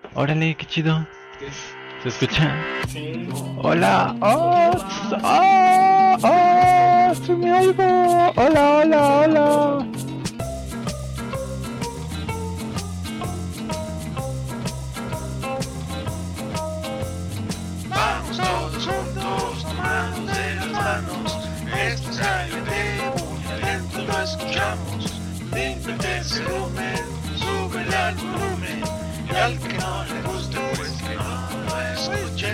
Órale, qué chido. ¿Se escucha? Sí. Hola. Sí me oigo. Hola. Vamos todos juntos, tomados de las manos. Esto es ALT, muy lento lo escuchamos. Límpiate ese volumen, súbele al volumen. Y al que no le guste, pues que no lo escuche.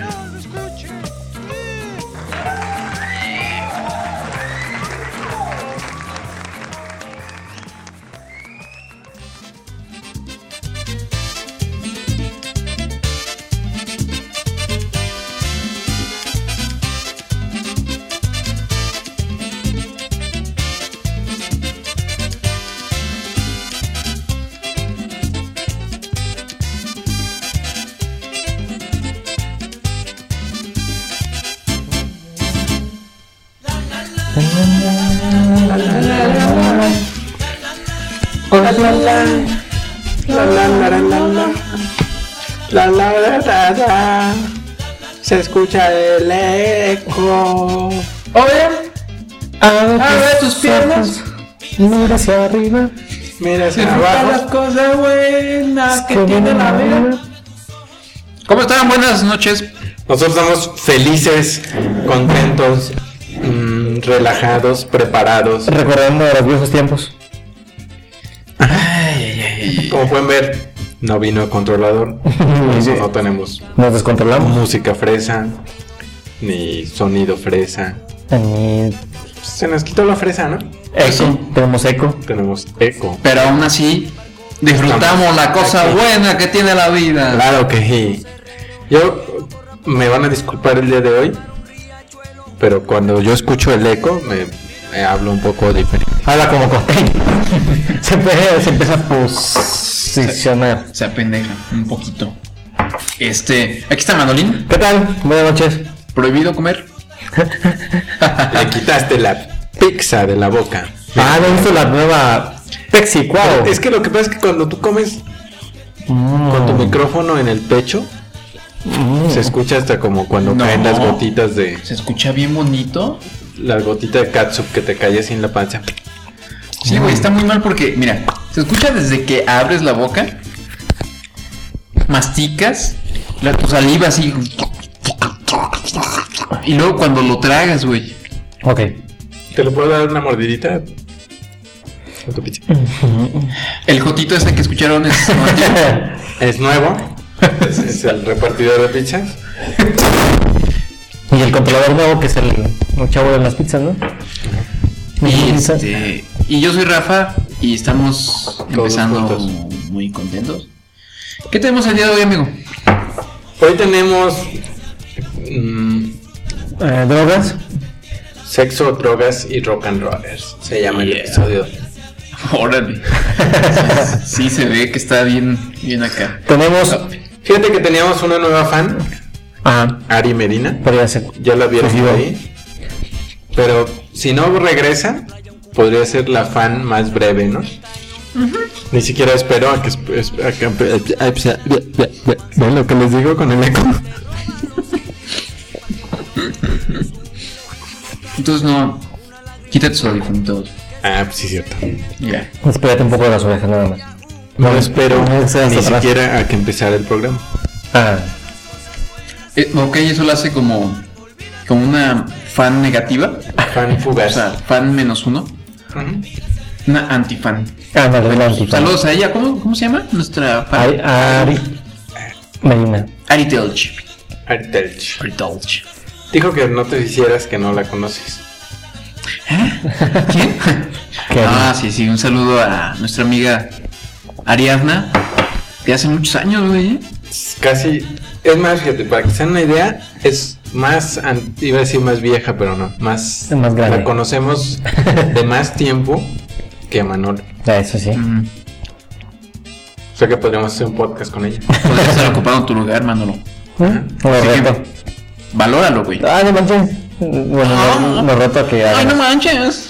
Se escucha el eco. Oye, abre tus piernas, Mira hacia arriba. Mira hacia abajo. las cosas buenas que tiene la vida. ¿Cómo están? Buenas noches. Nosotros estamos felices, contentos, relajados, preparados. Recordando los viejos tiempos. Como pueden ver, no vino el controlador. No tenemos Nos descontrolamos. música fresa, ni sonido fresa. Ni Se nos quitó la fresa, ¿no? eco. Tenemos eco. Tenemos eco. Pero aún así, disfrutamos la cosa aquí. buena que tiene la vida. Claro que sí. Me van a disculpar el día de hoy, pero cuando yo escucho el eco, me hablo un poco diferente. Habla como costeño. se empieza a posicionar. Se apendeja un poquito. Aquí está Manolín. ¿Qué tal? Buenas noches. Prohibido comer. Le quitaste la pizza de la boca. ¿No he visto la nueva Pepsi Cuau? Es que lo que pasa es que cuando tú comes con tu micrófono en el pecho, se escucha hasta como cuando No. caen las gotitas de... Se escucha bien bonito. La gotita de catsup que te cae así en la panza. Sí, güey, está muy mal porque, mira, se escucha desde que abres la boca, masticas, tu saliva así, y luego cuando lo tragas, güey. Ok. ¿Te lo puedo dar una mordidita? A tu pizza. El jotito ese que escucharon es... Es nuevo. Es el repartidor de pizzas. Y el controlador nuevo, que es el chavo de las pizzas, ¿no? Y yo soy Rafa y estamos empezando juntos. muy contentos. ¿Qué tenemos el día de hoy, amigo? Hoy tenemos ¿Drogas? sexo, drogas y rock and rollers. Se llama el episodio. Órale. Sí, se ve que está bien acá. Tenemos... Fíjate que teníamos una nueva fan, Ah, Ari Medina. podría ser. Ya la vieron Sí, por ahí. Pero si no regresa, podría ser la fan más breve, ¿no? Ni siquiera espero a que ¿ven lo que les digo con el eco? Entonces no... Quítate su audífono todos. Ah, pues sí, cierto. Ya. Espérate un poco de las orejas, nada más. No espero no seas ni atrás. siquiera a que empezara el programa. Ah, Ok, eso lo hace como una fan negativa. Fan O fugaz. sea, fan -1. Ujú. Una antifan. Vale, la antifan. Saludos a ella. ¿Cómo se llama? Nuestra fan. Ari Medina. Ari Telch. Ari Telch. Ari Telch. Dijo que no te hicieras que no la conoces. ¿Quién? ¿Qué? Sí. Un saludo a nuestra amiga Ariadna. De hace muchos años, güey. Casi, es más, fíjate, para que se den una idea, es más, iba a decir más vieja, pero no, más, Es más grande. la conocemos de más tiempo que a Manolo. Eso sí. O sea que podríamos hacer un podcast con ella. Podrías estar ocupando tu lugar, Manolo. Lo Así que- reto. Valóralo, güey. No manches. Bueno, lo reto a que haga. Ay, no manches.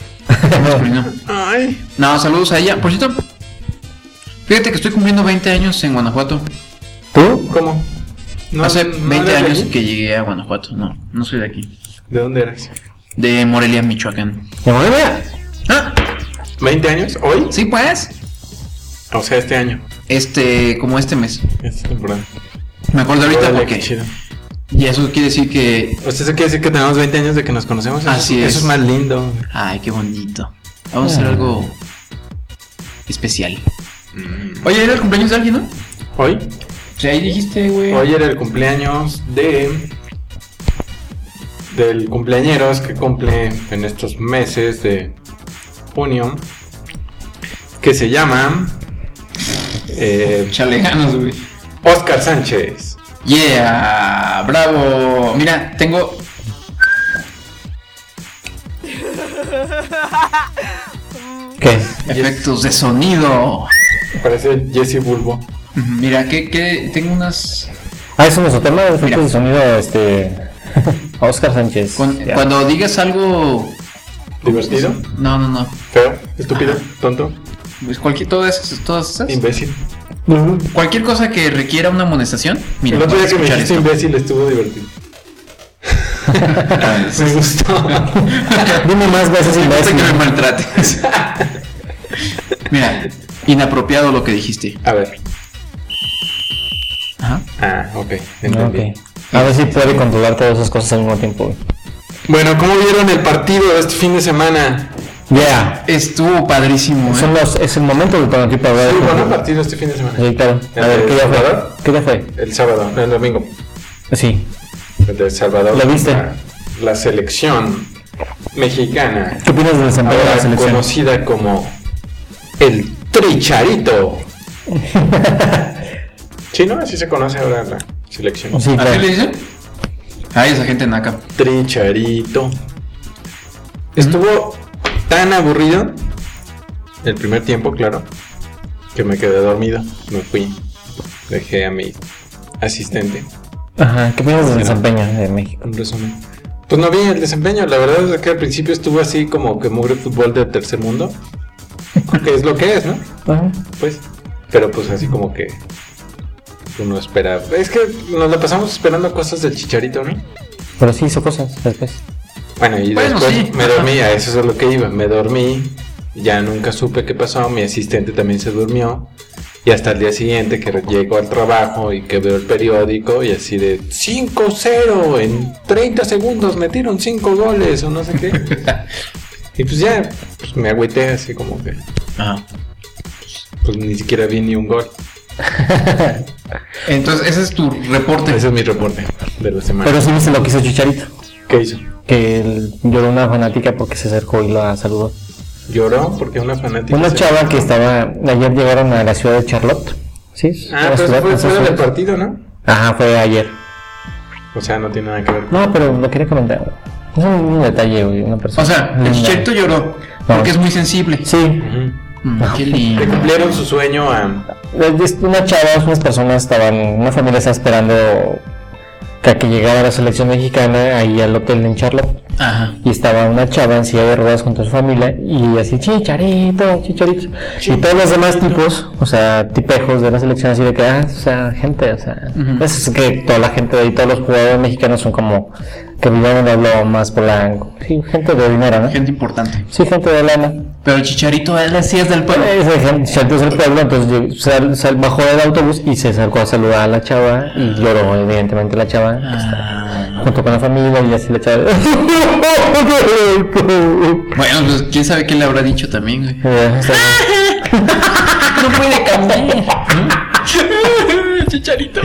Ay. No, saludos a ella. Por cierto, fíjate que estoy cumpliendo 20 años en Guanajuato. ¿Tú? ¿Cómo? No, Hace ¿no 20 eres de años aquí? que llegué a Guanajuato. No soy de aquí. ¿De dónde eres? De Morelia, Michoacán. ¿De Morelia? Ah, ¿20 años? ¿Hoy? sí, pues. O sea, este año. Como este mes. Esta temporada. Me acuerdo ahorita Órale, qué porque. chido. Y eso quiere decir que. O sea, eso quiere decir que tenemos 20 años de que nos conocemos. Así es. Eso es más lindo. Ay, qué bonito. Vamos a hacer algo especial. Oye, ¿era el cumpleaños de alguien, no? ¿Hoy? Sí, ahí dijiste, güey. Hoy era el cumpleaños del cumpleañeros que cumple en estos meses de junio, que se llama Chalejanos, güey. Oscar Sánchez. Yeah, bravo. Mira, tengo. ¿Qué? Efectos de sonido. Parece Jesse Bulbo. Mira, que tengo unas. Ah, es un mesotema de Mira. efectos de sonido, Oscar Sánchez. Ya. Cuando digas algo. ¿Divertido? No. ¿Feo? ¿Estúpido? ¿Tonto? Pues todas esas. ¿Imbécil? Cualquier cosa que requiera una amonestación. Mira, El otro día puedes que me escuchar dijiste esto. imbécil estuvo divertido. Me gustó. Dime más veces Me gusta imbécil. que me maltrates. Mira, inapropiado lo que dijiste. A ver. Ajá. Ah, ok. Entendí. Ok. A ver si puede controlar todas esas cosas al mismo tiempo, güey. Bueno, ¿cómo vieron el partido de este fin de semana? Yeah. Estuvo padrísimo, Es el momento del prototipo para ver. Sí, bueno, partido este fin de semana. Sí, claro. A ver, ¿qué día fue? ¿Qué día fue? El sábado, el domingo. Sí. El de El Salvador. ¿Lo viste? La selección mexicana, ¿Qué opinas del desempeño de la ahora selección? conocida como el Tricharito. Sí, ¿no? Así se conoce ahora la selección. Sí, ¿A qué claro. le dicen? Ay, esa gente naca. Tricharito. Estuvo tan aburrido el primer tiempo, claro, que me quedé dormido. Me fui. Dejé a mi asistente. Ajá, ¿qué opinas del desempeño de México? Un resumen. Pues no vi el desempeño. La verdad es que al principio estuvo así como que mugre fútbol de tercer mundo. Que es lo que es, ¿no? Ajá. Pues. Pero pues así como que uno espera. Es que nos la pasamos esperando cosas del Chicharito, ¿no? Pero sí hizo cosas después. Bueno, y Bueno, después sí. me dormí, a eso es lo que iba. Me dormí, ya nunca supe qué pasó. Mi asistente también se durmió. Y hasta el día siguiente que llego al trabajo y que veo el periódico y así de 5-0 en 30 segundos metieron 5 goles o no sé qué. Y pues ya, pues me agüité así como que, Ajá. pues ni siquiera vi ni un gol. Entonces, ese es tu reporte. Ese es mi reporte de la semana. Pero sí viste lo que hizo Chicharito. ¿Qué hizo? Que lloró una fanática porque se acercó y la saludó. ¿Lloró? Porque una fanática... Una se- chava que estaba. Ayer llegaron a la ciudad de Charlotte. ¿Sí? Ah, Una pero ciudad fue con fuera esas del ciudades. partido, ¿no? Ajá, fue ayer. O sea, no tiene nada que ver. No, pero lo quería comentar. Es un detalle, güey. Una persona. O sea, el linda. Chicharito lloró porque es muy sensible. Sí. Ujú. Qué Le lindo. cumplieron su sueño a... Una chava, unas personas estaban. Una familia estaba esperando que llegara la selección mexicana ahí al hotel en Charlotte. Ajá. Y estaba una chava en silla de ruedas junto a su familia y así, Chicharito, Chicharito. Y todos los demás tipos, o sea, tipejos de la selección así de que, o sea, gente, o sea, Ujú. es que toda la gente de ahí, todos los jugadores mexicanos son como que viven en el Lomas, Polanco, sí, gente de dinero, ¿no? Gente importante. Sí, gente de lana. Pero el Chicharito, él sí es del pueblo. Esa gente, Chicharito es del pueblo, entonces bajó del autobús y se acercó a saludar a la chava y lloró, evidentemente, la chava. que está junto con la familia y así la chava. Bueno, pues quién sabe qué le habrá dicho también, güey. Está bien. No puede cambiar. Chicharito,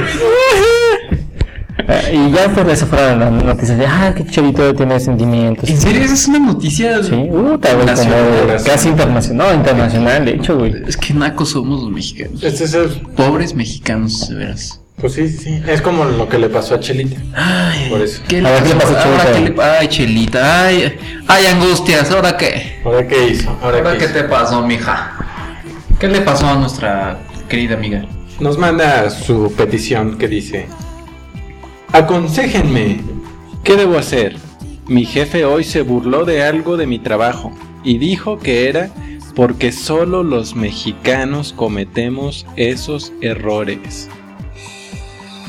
Y ya pues esa fue la noticia de que Chicharito tiene sentimientos. ¿En serio? ¿Esa es una noticia? Sí, güey, como Nacional. casi internacional, no, internacional, de hecho, güey. Es que nacos somos los mexicanos. Este es el... Pobres mexicanos, de veras. Pues sí, sí, sí. Es como lo que le pasó a Chelita. Ay, Por eso. ¿qué A ver, ¿qué le pasó a Ahora Chelita? Ay, Chelita, ay, angustias, ¿ahora qué? ¿Ahora qué hizo? ¿Ahora qué hizo? te pasó, mija? ¿Qué le pasó a nuestra querida amiga? Nos manda su petición que dice: aconséjenme, ¿qué debo hacer? Mi jefe hoy se burló de algo de mi trabajo y dijo que era porque solo los mexicanos cometemos esos errores.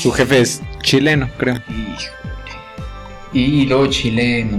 Su jefe es chileno, creo. Y luego chileno.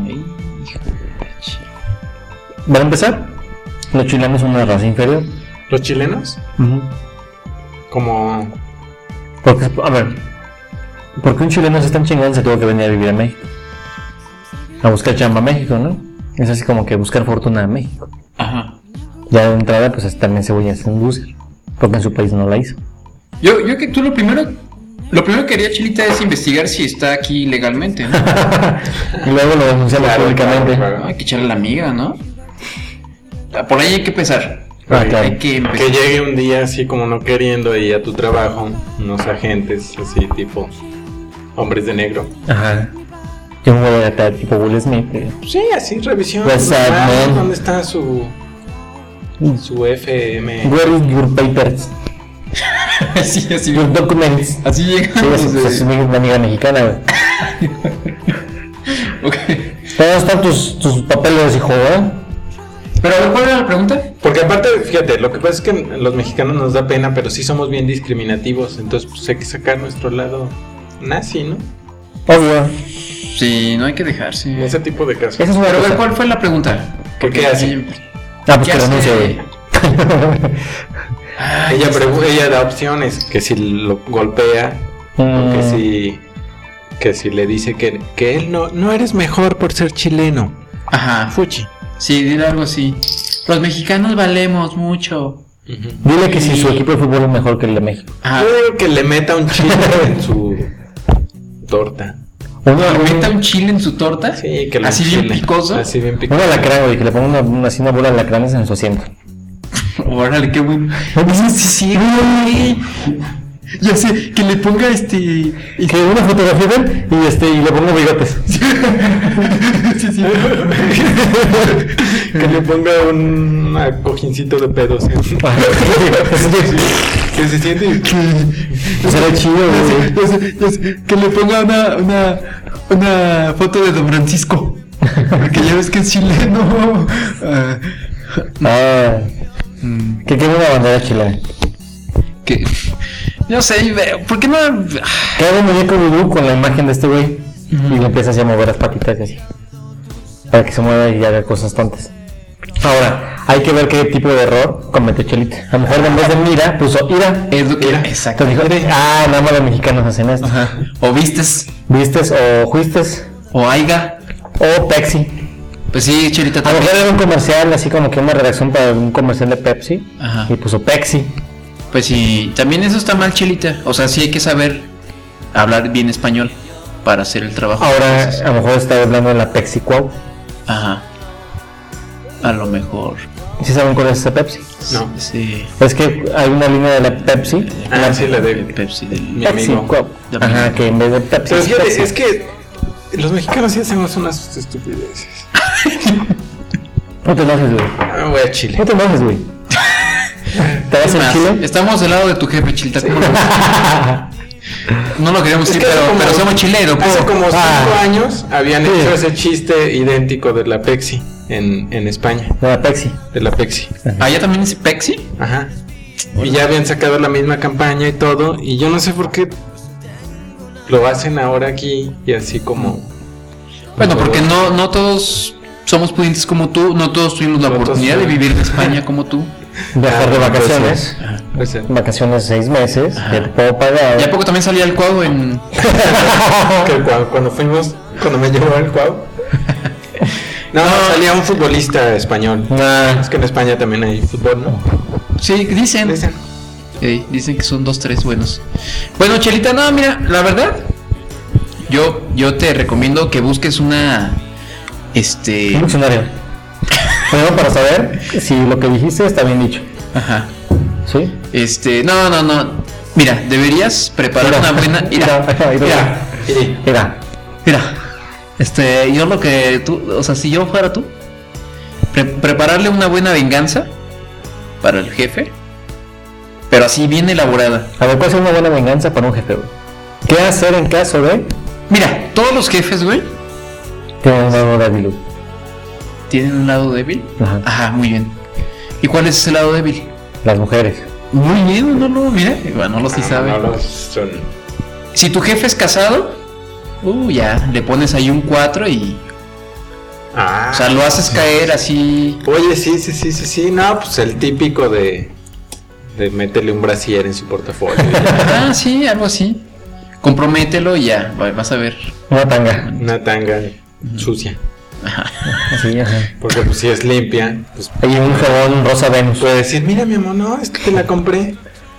Para empezar, los chilenos son una raza inferior. ¿Los chilenos? Como... Porque, a ver, porque un chileno se tan chingón se tuvo que venir a vivir a México. A buscar chamba a México, ¿no? Es así como que buscar fortuna a México. Ajá. Ya de entrada, pues también se voy a hacer un loser. Porque en su país no la hizo. Yo que tú lo primero que haría, Chelita, es investigar si está aquí legalmente, ¿no? Y luego lo denunciamos públicamente. claro. Hay que echarle la miga, ¿no? Por ahí hay que empezar. Ah, claro. Hay que empezar. Que llegue un día así como no queriendo y a tu trabajo, unos agentes así tipo hombres de negro. Ajá. Yo me voy a tratar tipo Will Smith. Sí, así revisión. What's up, man? ¿Dónde está su FM? Where is your papers? así, Your documents. así Sí, llegamos. es una amiga mexicana, güey. Ok. ¿Dónde están tus papeles, hijo, Pero a ver, ¿cuál era la pregunta? Porque aparte, fíjate, lo que pasa es que los mexicanos nos da pena, pero sí somos bien discriminativos. Entonces, pues hay que sacar nuestro lado nazi, ¿no? Obvio. Sí, no hay que dejarse. Ese tipo de casos. Esa es una Pero a ver, cosa. ¿cuál fue la pregunta? ¿Por qué hace? Ah, pues ¿Qué que hace? renuncie, güey. Ay, Ella da opciones, que si lo golpea, o que si le dice que él no eres mejor por ser chileno. Ajá. Fuchi. Sí, dile algo así. Los mexicanos valemos mucho. Dile que si su equipo de fútbol es mejor que el de México. Ajá. Yo digo que le meta un chile en su torta. ¿Le meta un chile en su torta? Sí, que lo ¿Así bien enchile. picoso? Así bien Un picoso. alacrán, güey, que le ponga así una bola de alacranes en su asiento. Órale, qué bueno. Sí, güey. Ya sé, que le ponga Que una fotografía de él y le ponga bigotes. Sí. Que le ponga un cojincito de pedos. Que se siente. Será chido, güey. Ya sé, que le ponga una foto de Don Francisco. Porque ya ves que es chileno. Que tiene una bandera chilena. Que no sé, ¿por qué no? Que haga un muñeco vudú con la imagen de este güey y le empieza así a mover las patitas y así. Para que se mueva y haga cosas tontas. Ahora, hay que ver qué tipo de error comete Chelita. A lo mejor en vez de mira, puso ira. Es lo que era. Exacto. Entonces dijo, nada más los mexicanos hacen esto. Ajá. O vistes, ¿Vistes o juistes? o aiga. O Pepsi. Pues sí, Chelita A lo también. mejor era un comercial, así como que una redacción para un comercial de Pepsi. Ajá. Y puso Pepsi. Pues sí, también eso está mal, Chelita. O sea, sí hay que saber hablar bien español para hacer el trabajo. Ahora, Entonces, a lo mejor está hablando de la Pepsi Cuau. ajá. A lo mejor. ¿Sí saben cuál es esa Pepsi? No. Sí. Es que hay una línea de la Pepsi. Ah, sí, la de Pepsi del. mi Pepsi amigo. Cuau. De Ajá, amigo. que en vez de Pepsi. Pero fíjate, Pepsi. es que los mexicanos sí hacemos unas estupideces. No te enojes, güey. Voy a Chile. No te enojes, güey. ¿Te vas Es en más, Chile? estamos del lado de tu jefe, Chelita. ¿Cómo no? No lo queríamos Es decir, que pero somos chileros. Hace como 5 Ah. años habían Sí. hecho ese chiste idéntico de la Pepsi en España. De la Pepsi. De la Pepsi. ¿Allá también es Pepsi? Ajá. Y ya habían sacado la misma campaña y todo. Y yo no sé por qué lo hacen ahora aquí y así como. Bueno, porque no todos somos pudientes como tú, no todos tuvimos la No todos oportunidad de son. vivir en España como tú. Viajar de vacaciones. Puede ser. Vacaciones 6 meses. Que te puedo pagar. ¿Y a poco también salía el cuadro en...? Que cuando me llevó el Cuau. No, salía un futbolista español. Nah. Es que en España también hay fútbol, ¿no? Sí, dicen. Dicen. Dicen que son 2, 3 buenos. Bueno, Chelita, no, mira, la verdad, yo te recomiendo que busques una... Un diccionario. Primero para saber si lo que dijiste está bien dicho. Ajá. ¿Sí? No. Mira, deberías preparar una buena... Mira. Yo lo que tú... O sea, si yo fuera tú, prepararle una buena venganza para el jefe, pero así bien elaborada. A ver, ¿cuál es una buena venganza para un jefe, güey? ¿Qué hacer en caso de Mira, todos los jefes, güey, tener un lado débil, güey? tienen un lado débil. Ajá. Ajá, muy bien. ¿Y cuál es ese lado débil? Las mujeres. Muy bien, no lo, mira, Manolo sí sabe. No, son Si tu jefe es casado, ya, le pones ahí un 4 y... Ah, O sea, lo haces caer así... oye, sí. No, pues el típico de meterle un brasier en su portafolio. Ah, sí, algo así. Compromételo y ya, vas a ver. Una tanga. Una tanga sucia. Así, ajá. Porque pues si es limpia, pues Hay un jabón rosa Venus. puede decir, mira mi amor, no, es que te la compré.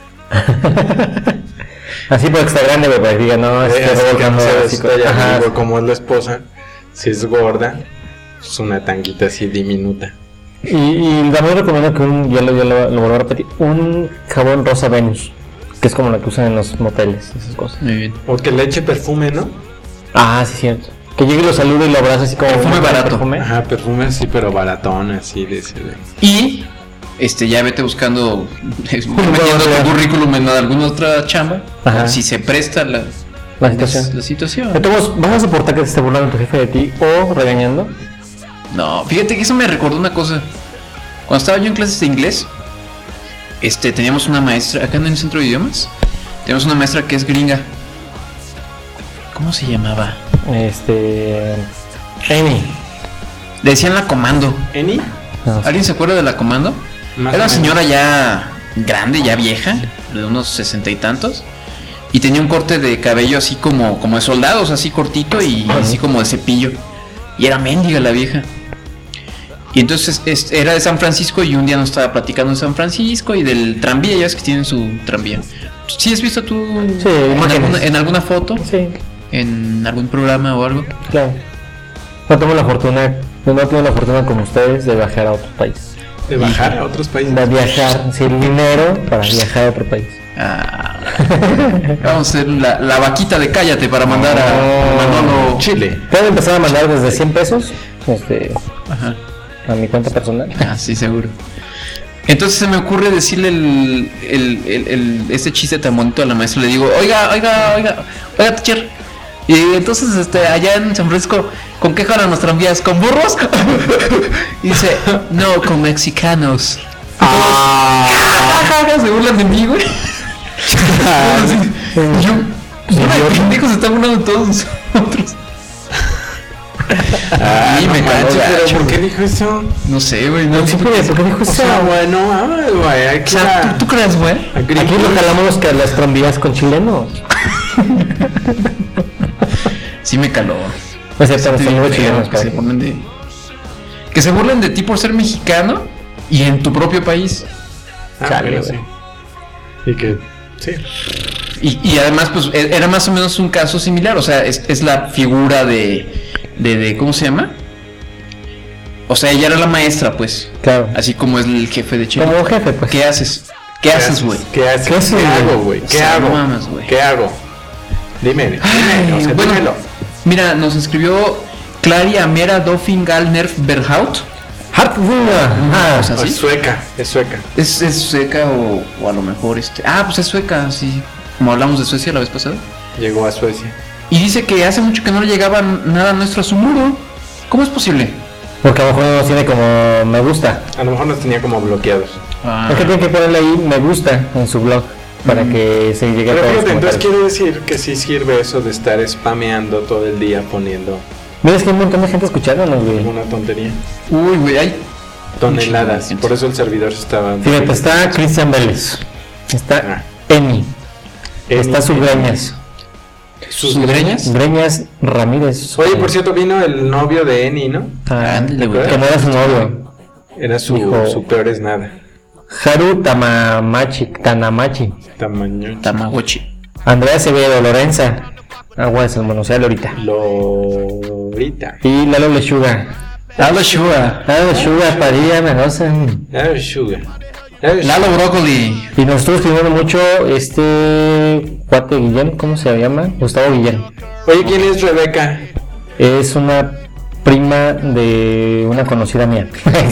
Así porque está grande, güey, para que diga, no, es que Así que revolcando no así. sabes allá Ajá. arriba cómo es la esposa. Si es gorda, es una tanguita así diminuta. Y también recomiendo que yo lo vuelvo a repetir, un jabón rosa Venus, que es como la que usan en los moteles, esas cosas. Muy bien. O que le eche perfume, ¿no? Ah, sí, cierto. Que llegue y lo salude y lo abraza así como... Perfume un barato. perfume. Ajá, perfume así, pero baratón, así de ese. Y ya vete buscando, metiendo tu currículum en alguna otra chamba, Ajá. si se presta la situación. La situación. Entonces, ¿vas a soportar que te esté burlando tu jefe de ti o regañando? No, fíjate que eso me recordó una cosa. Cuando estaba yo en clases de inglés, teníamos una maestra, acá en el centro de idiomas, tenemos una maestra que es gringa. ¿Cómo se llamaba? Amy. Le decían la comando. ¿Eni? No, ¿Alguien se acuerda de la comando? Más Era o una señora ya grande, ya vieja, de unos 60 y tantos. Y tenía un corte de cabello así como de soldados, así cortito y así como de cepillo. Y era mendiga la vieja. Y entonces era de San Francisco y un día nos estaba platicando de San Francisco y del tranvía, ya ves que tienen su tranvía. ¿Sí has visto tú Sí, imágenes. en alguna foto? Sí, ¿En algún programa o algo? claro. No tengo la fortuna como ustedes de viajar a otro país. De bajar a otros países. De viajar, sin dinero para viajar a otro país. Ah, vamos a hacer la vaquita de cállate para mandar a Manolo. Chile. Puedo empezar a mandar desde 100 pesos Ajá. a mi cuenta personal. Ah, sí, seguro. Entonces se me ocurre decirle este chiste tan bonito a la maestra. Le digo, oiga, teacher. Y entonces allá en San Francisco, ¿con qué jalan los tranvías? ¿Con burros? Y dice, no, con mexicanos. Se burlan de mí, güey. Y yo, pendejos, se están burlando de todos nosotros. Ah, Y me caló pero gacho, ¿por qué güey. dijo eso? No sé, güey. No sé ¿Por qué dijo O eso? sea, bueno, güey, hay O que sea, ¿tú crees, güey? Aquí lo jalamos las tranvías con chilenos. Sí me caló. O sea, pero Sí, son muy feo, chilenos. que se burlen de ti por ser mexicano y en tu propio país. Chale, bueno, güey. sí. Y que, sí. Y además, pues, era más o menos un caso similar. O sea, es la figura de ¿cómo se llama? O sea, ella era la maestra, pues. Claro. Así como es el jefe de Chile. Como jefe, pues. ¿Qué haces? ¿Qué haces, güey? ¿Qué haces? ¿Qué haces, ¿Qué hago, güey? güey? O ¿Qué sea, hago? no mames, güey. ¿Qué hago? Dime, o sea, Bueno, dímelo. mira, nos escribió Clary Amera Doffingal Nerf Berhaut. Ah, O sea, Es ¿sí? sueca, es sueca. ¿Es sueca o a lo mejor pues es sueca, sí. Como hablamos de Suecia la vez pasada. Llegó a Suecia. Y dice que hace mucho que no le llegaba nada nuestro a su muro. ¿Cómo es posible? porque a lo mejor no nos tiene como me gusta. A lo mejor nos tenía como bloqueados. Es que tiene que ponerle ahí me gusta en su blog para que se llegue a Pero todos los fíjate, entonces comentarios. quiere decir que sí sirve eso de estar spameando todo el día poniendo Mira, es que hay un montón de gente escuchándonos, güey. una tontería. Uy, güey, hay Toneladas. Muchísima Por eso el servidor se estaba... Fíjate, está Cristian Vélez. Está Ah. Eni. Está Subreñas. ¿Sus greñas? Greñas Ramírez. Oye, por cierto, vino el novio de Eni, ¿no? Ándale, güey. Que no era su novio. Era Hijo. su peor es nada. Haru Tanamachi. Tamaño. Tamagotchi. Andrea Acevedo, Lorenza. Agua de Salmonosea Lorita. Lorita. Y Lalo Lechuga. Lalo Shua. Lalo Lechuga, Padilla Mendoza. Lalo Sugar. Lalo Brócoli. Y nos estuvo escribiendo mucho cuate Guillén, ¿cómo se llama? Gustavo Guillén. Oye, ¿quién es Rebeca? Es una prima de una conocida mía.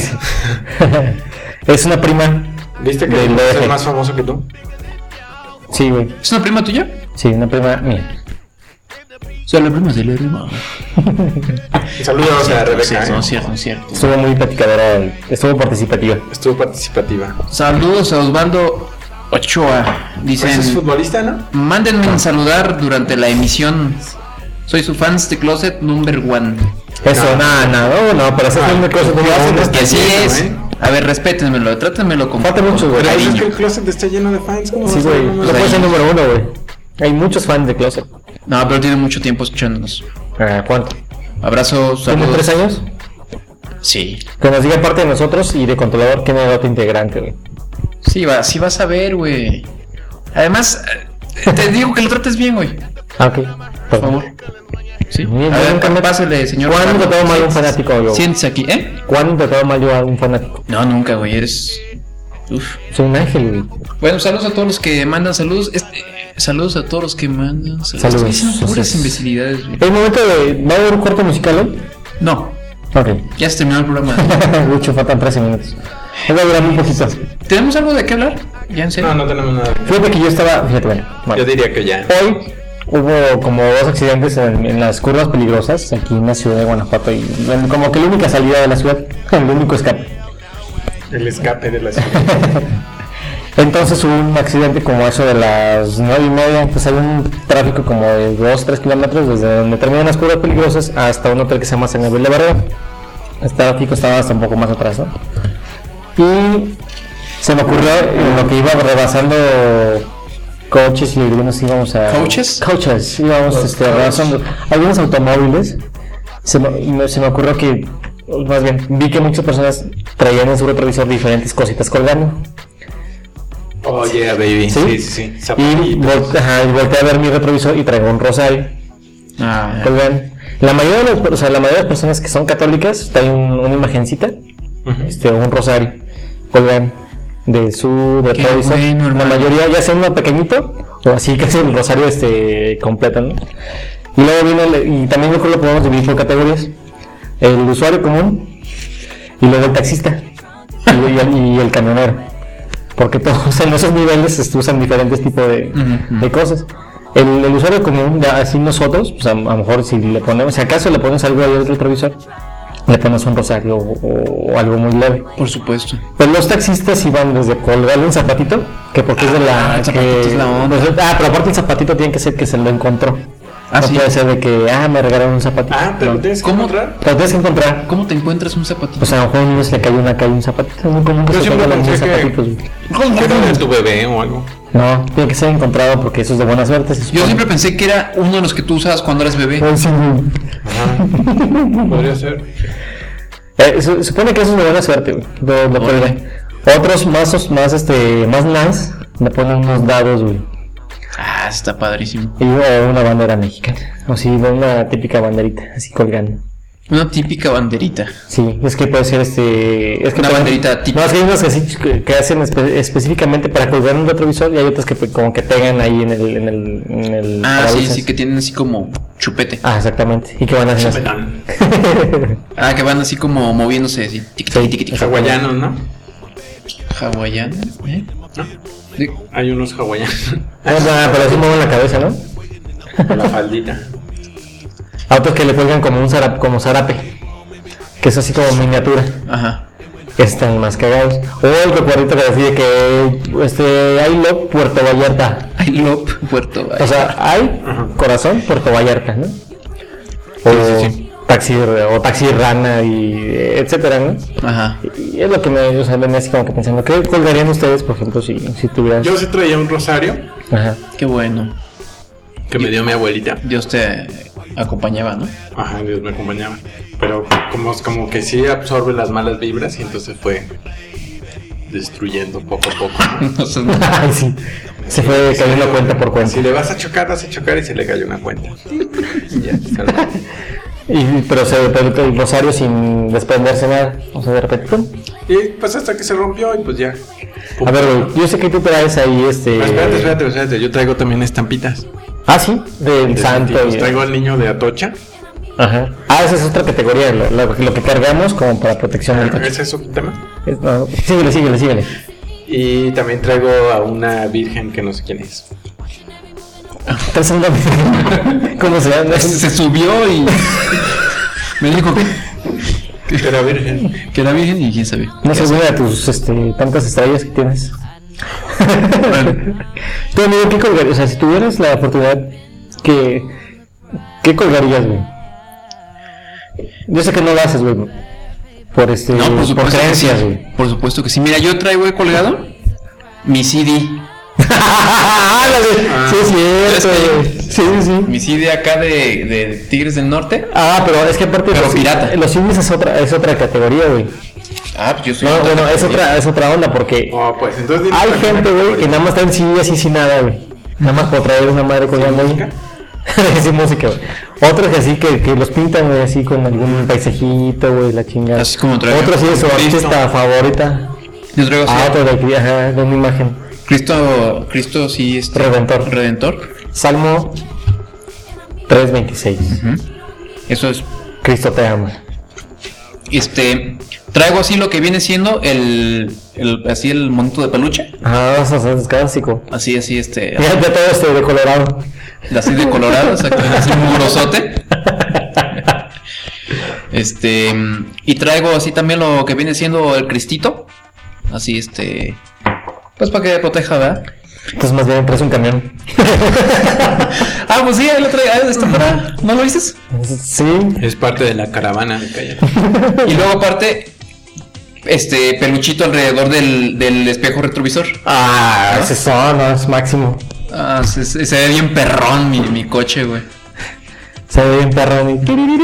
Es una prima. ¿Viste que Del es DF. el más famoso que tú? Sí, güey. ¿Es una prima tuya? Sí, una prima mía. Son las primas de la prima. Saludos a Rebeca. Sí, ¿eh? no es cierto, no es cierto. Estuvo muy platicadora, estuvo participativa. Estuvo participativa. Saludos a Osvaldo Ochoa. Dicen, Pues es futbolista, ¿no? mándenme un saludar durante la emisión. Soy su fans de Closet number 1. Eso, no, pero ese es de cosas como Y así lleno, es. ¿eh? A ver, respétenmelo, trátenmelo con Falta mucho, güey. Pero es que cariño. el closet está lleno de fans. ¿Cómo Sí, vas a güey. ver No nomás puede ahí? ser número 1, güey. Hay muchos fans de Closet. No, pero tiene mucho tiempo escuchándonos. ¿Cuánto? Abrazos, ¿Tiene saludos. 3 años? Sí. Que nos diga parte de nosotros y de controlador quién es el otro integrante, güey. Sí vas a ver, güey. Además, te digo que lo trates bien, güey. Ah, ok. Por favor. Sí. Bien, A ver, nunca me- pásele, señor. ¿Cuándo Carlos. te tratado mal un fanático, yo? Siéntese aquí, ¿eh? ¿Cuándo te tratado mal yo a un fanático? No, nunca, güey. Eres. Uf. Soy un ángel, güey. Bueno, saludos a todos los que mandan saludos. Saludos a todos los que mandan saludos. Saludos. Estoy diciendo puras Entonces- imbecilidades, güey. ¿Es momento de... ¿Va a haber un corte musical hoy? No, Ok. ya se terminó el programa. Mucho, faltan 13 minutos. Va a durar un poquito. ¿Tenemos algo de qué hablar? ¿Ya en serio? No, no tenemos nada. Fíjate que yo estaba... Fíjate, bueno. Yo diría que ya. Hoy hubo como 2 accidentes en las curvas peligrosas aquí en la ciudad de Guanajuato y como que la única salida de la ciudad, el único escape. El escape de la ciudad. Entonces hubo un accidente como eso de las 9:30, pues hay un tráfico como de 2-3 kilómetros desde donde terminan las curvas peligrosas hasta un hotel que se llama San Gabriel de Barrera. El tráfico estaba hasta un poco más atrás, ¿no? Y se me ocurrió en lo que iba rebasando coches y algunos íbamos a... ¿Coaches? Coaches, íbamos rebasando algunos automóviles. Se me ocurrió que, más bien, vi que muchas personas traían en su retrovisor diferentes cositas colgando. Oh, yeah, baby. ¿Sí? Sí, sí, sí. Y Zapatitos. volteé a ver mi retrovisor y traigo un rosario Ah, colgando. La mayoría de las personas que son católicas traen una imagencita, un rosario colgando de su retrovisor. bueno, La hermano. mayoría ya sea uno pequeñito o así que es el rosario completo, ¿no? Y luego viene y también yo creo que lo podemos dividir por categorías: el usuario común y luego el taxista y el camionero. Porque todos en esos niveles se usan diferentes tipos de cosas. El usuario común, ya así nosotros, pues a lo mejor si le ponemos, si acaso le pones algo ahí al retrovisor, le pones un rosario o algo muy leve. por supuesto. Pero los taxistas iban desde colgarle un zapatito, que porque es de la... el zapatito es la onda. pero aparte el zapatito tiene que ser que se lo encontró. Ah, no sí. puede ser de que, me regalaron un zapatito. Pero No. tienes que ¿Cómo? encontrar. Pero tienes que encontrar. ¿Cómo te encuentras un zapatito? Pues a lo mejor a un niño se le cayó una calle un zapatito. Es muy común que Yo se siempre caigan los pensé que- zapatitos. güey. ¿Qué era de tu bebé o algo? No, tiene que ser encontrado porque eso es de buena suerte. Se Yo supone. siempre pensé que era uno de los que tú usabas cuando eras bebé. Pues, sí, Podría ser. se supone que eso es de buena suerte, güey. Lo Órale. ponen. Otros más nice, le ponen unos dados, güey. Ah, está padrísimo. Y o una bandera mexicana. O sí, una típica banderita, así colgando. Una típica banderita. Sí, es que puede ser es que Una banderita típica. No, es que hay unas que, sí, que hacen específicamente para colgar un retrovisor y hay otras que como que pegan ahí en el Ah, sí, parabrisas. sí, que tienen así como chupete. Ah, exactamente. Y que van a hacer así. Ah, que van así como moviéndose así. Tiqui, tiqui, tiqui, tiqui. Hawaianos, ¿no? Hawaiano. ¿Eh? De- Hay unos hawaianos. pero así mueven la cabeza, ¿no? Con la faldita. A otros que le cuelgan como un zarape, que es así como miniatura. Ajá. Están más cagados. O el recuerdito que decide que I love Puerto Vallarta. I love Puerto Vallarta. O sea, hay corazón Puerto Vallarta, ¿no? O sí. taxi rana y etcétera, ¿no? Ajá. Y es lo que me venía así como que pensando, ¿qué colgarían ustedes, por ejemplo, si tuvieran? Yo sí traía un rosario Ajá. Qué bueno. que me dio mi abuelita. Dios te acompañaba, ¿no? Ajá, Dios me acompañaba. Pero como que sí absorbe las malas vibras y entonces fue destruyendo poco a poco. No sé. Ay, sí. Se fue cayendo cuenta por cuenta. Si le vas a chocar y se le cayó una cuenta. Y ya, se salvó. Pero el rosario sin desprenderse nada. O sea, de repente, ¡pum! Y pues hasta que se rompió y pues ya. A ver, güey, yo sé que tú traes ahí Espérate, yo traigo también estampitas. Ah, sí, del De santo. santitos. Traigo al niño de Atocha. Ajá. Ah, esa es otra categoría, lo que cargamos como para protección del coche. ¿Ese es su tema? No, síguele. Y también traigo a una virgen que no sé quién es. ¿Estás hablando? ¿Cómo se llama? Se subió y me dijo Era virgen. que era virgen y quién sabe. No sé, una de tus tantas estrellas que tienes. Tú, amigo, ¿qué colgarías? O sea, si tuvieras la oportunidad, ¿qué colgarías, güey? Yo sé que no lo haces, güey. No, por supuesto por creencias, que sí. güey. Por supuesto que sí. Mira, yo traigo colgado mi CD. Sí, es cierto, güey. Sí. Mi CD acá de Tigres del Norte. Ah, pero es que aparte Pero pirata. los CDs es otra categoría, güey. Ah, pues yo soy. No, bueno, es otra onda porque Oh, pues entonces. hay gente, güey, que nada más está en CD así sin nada, güey. Nada más por traer una madre colgando ahí. Sin música, güey. Otros que así que los pintan, güey, así con algún paisajito, güey, la chingada. Así como traigo. Otros sí de su Cristo. artista favorita. Yo traigo así. Otro de una imagen. Cristo sí es Redentor. Salmo 3:26. Eso es. Cristo te ama. Traigo así lo que viene siendo así el monito de peluche. Ah, eso es clásico. Así, Ya todo de Colorado. así de colorado, así un murosote. Y traigo así también lo que viene siendo el Cristito. Así pues para que proteja, ¿verdad? Entonces más bien traes un camión. Ah, pues sí, ahí lo traigo, ahí está para. ¿No lo viste? Sí. Es parte de la caravana de Calla. Y luego aparte, peluchito alrededor del espejo retrovisor. Ah, ¿no? ese son, no, es máximo. Ah, se ve bien perrón mi coche, güey. Se ve bien perrón.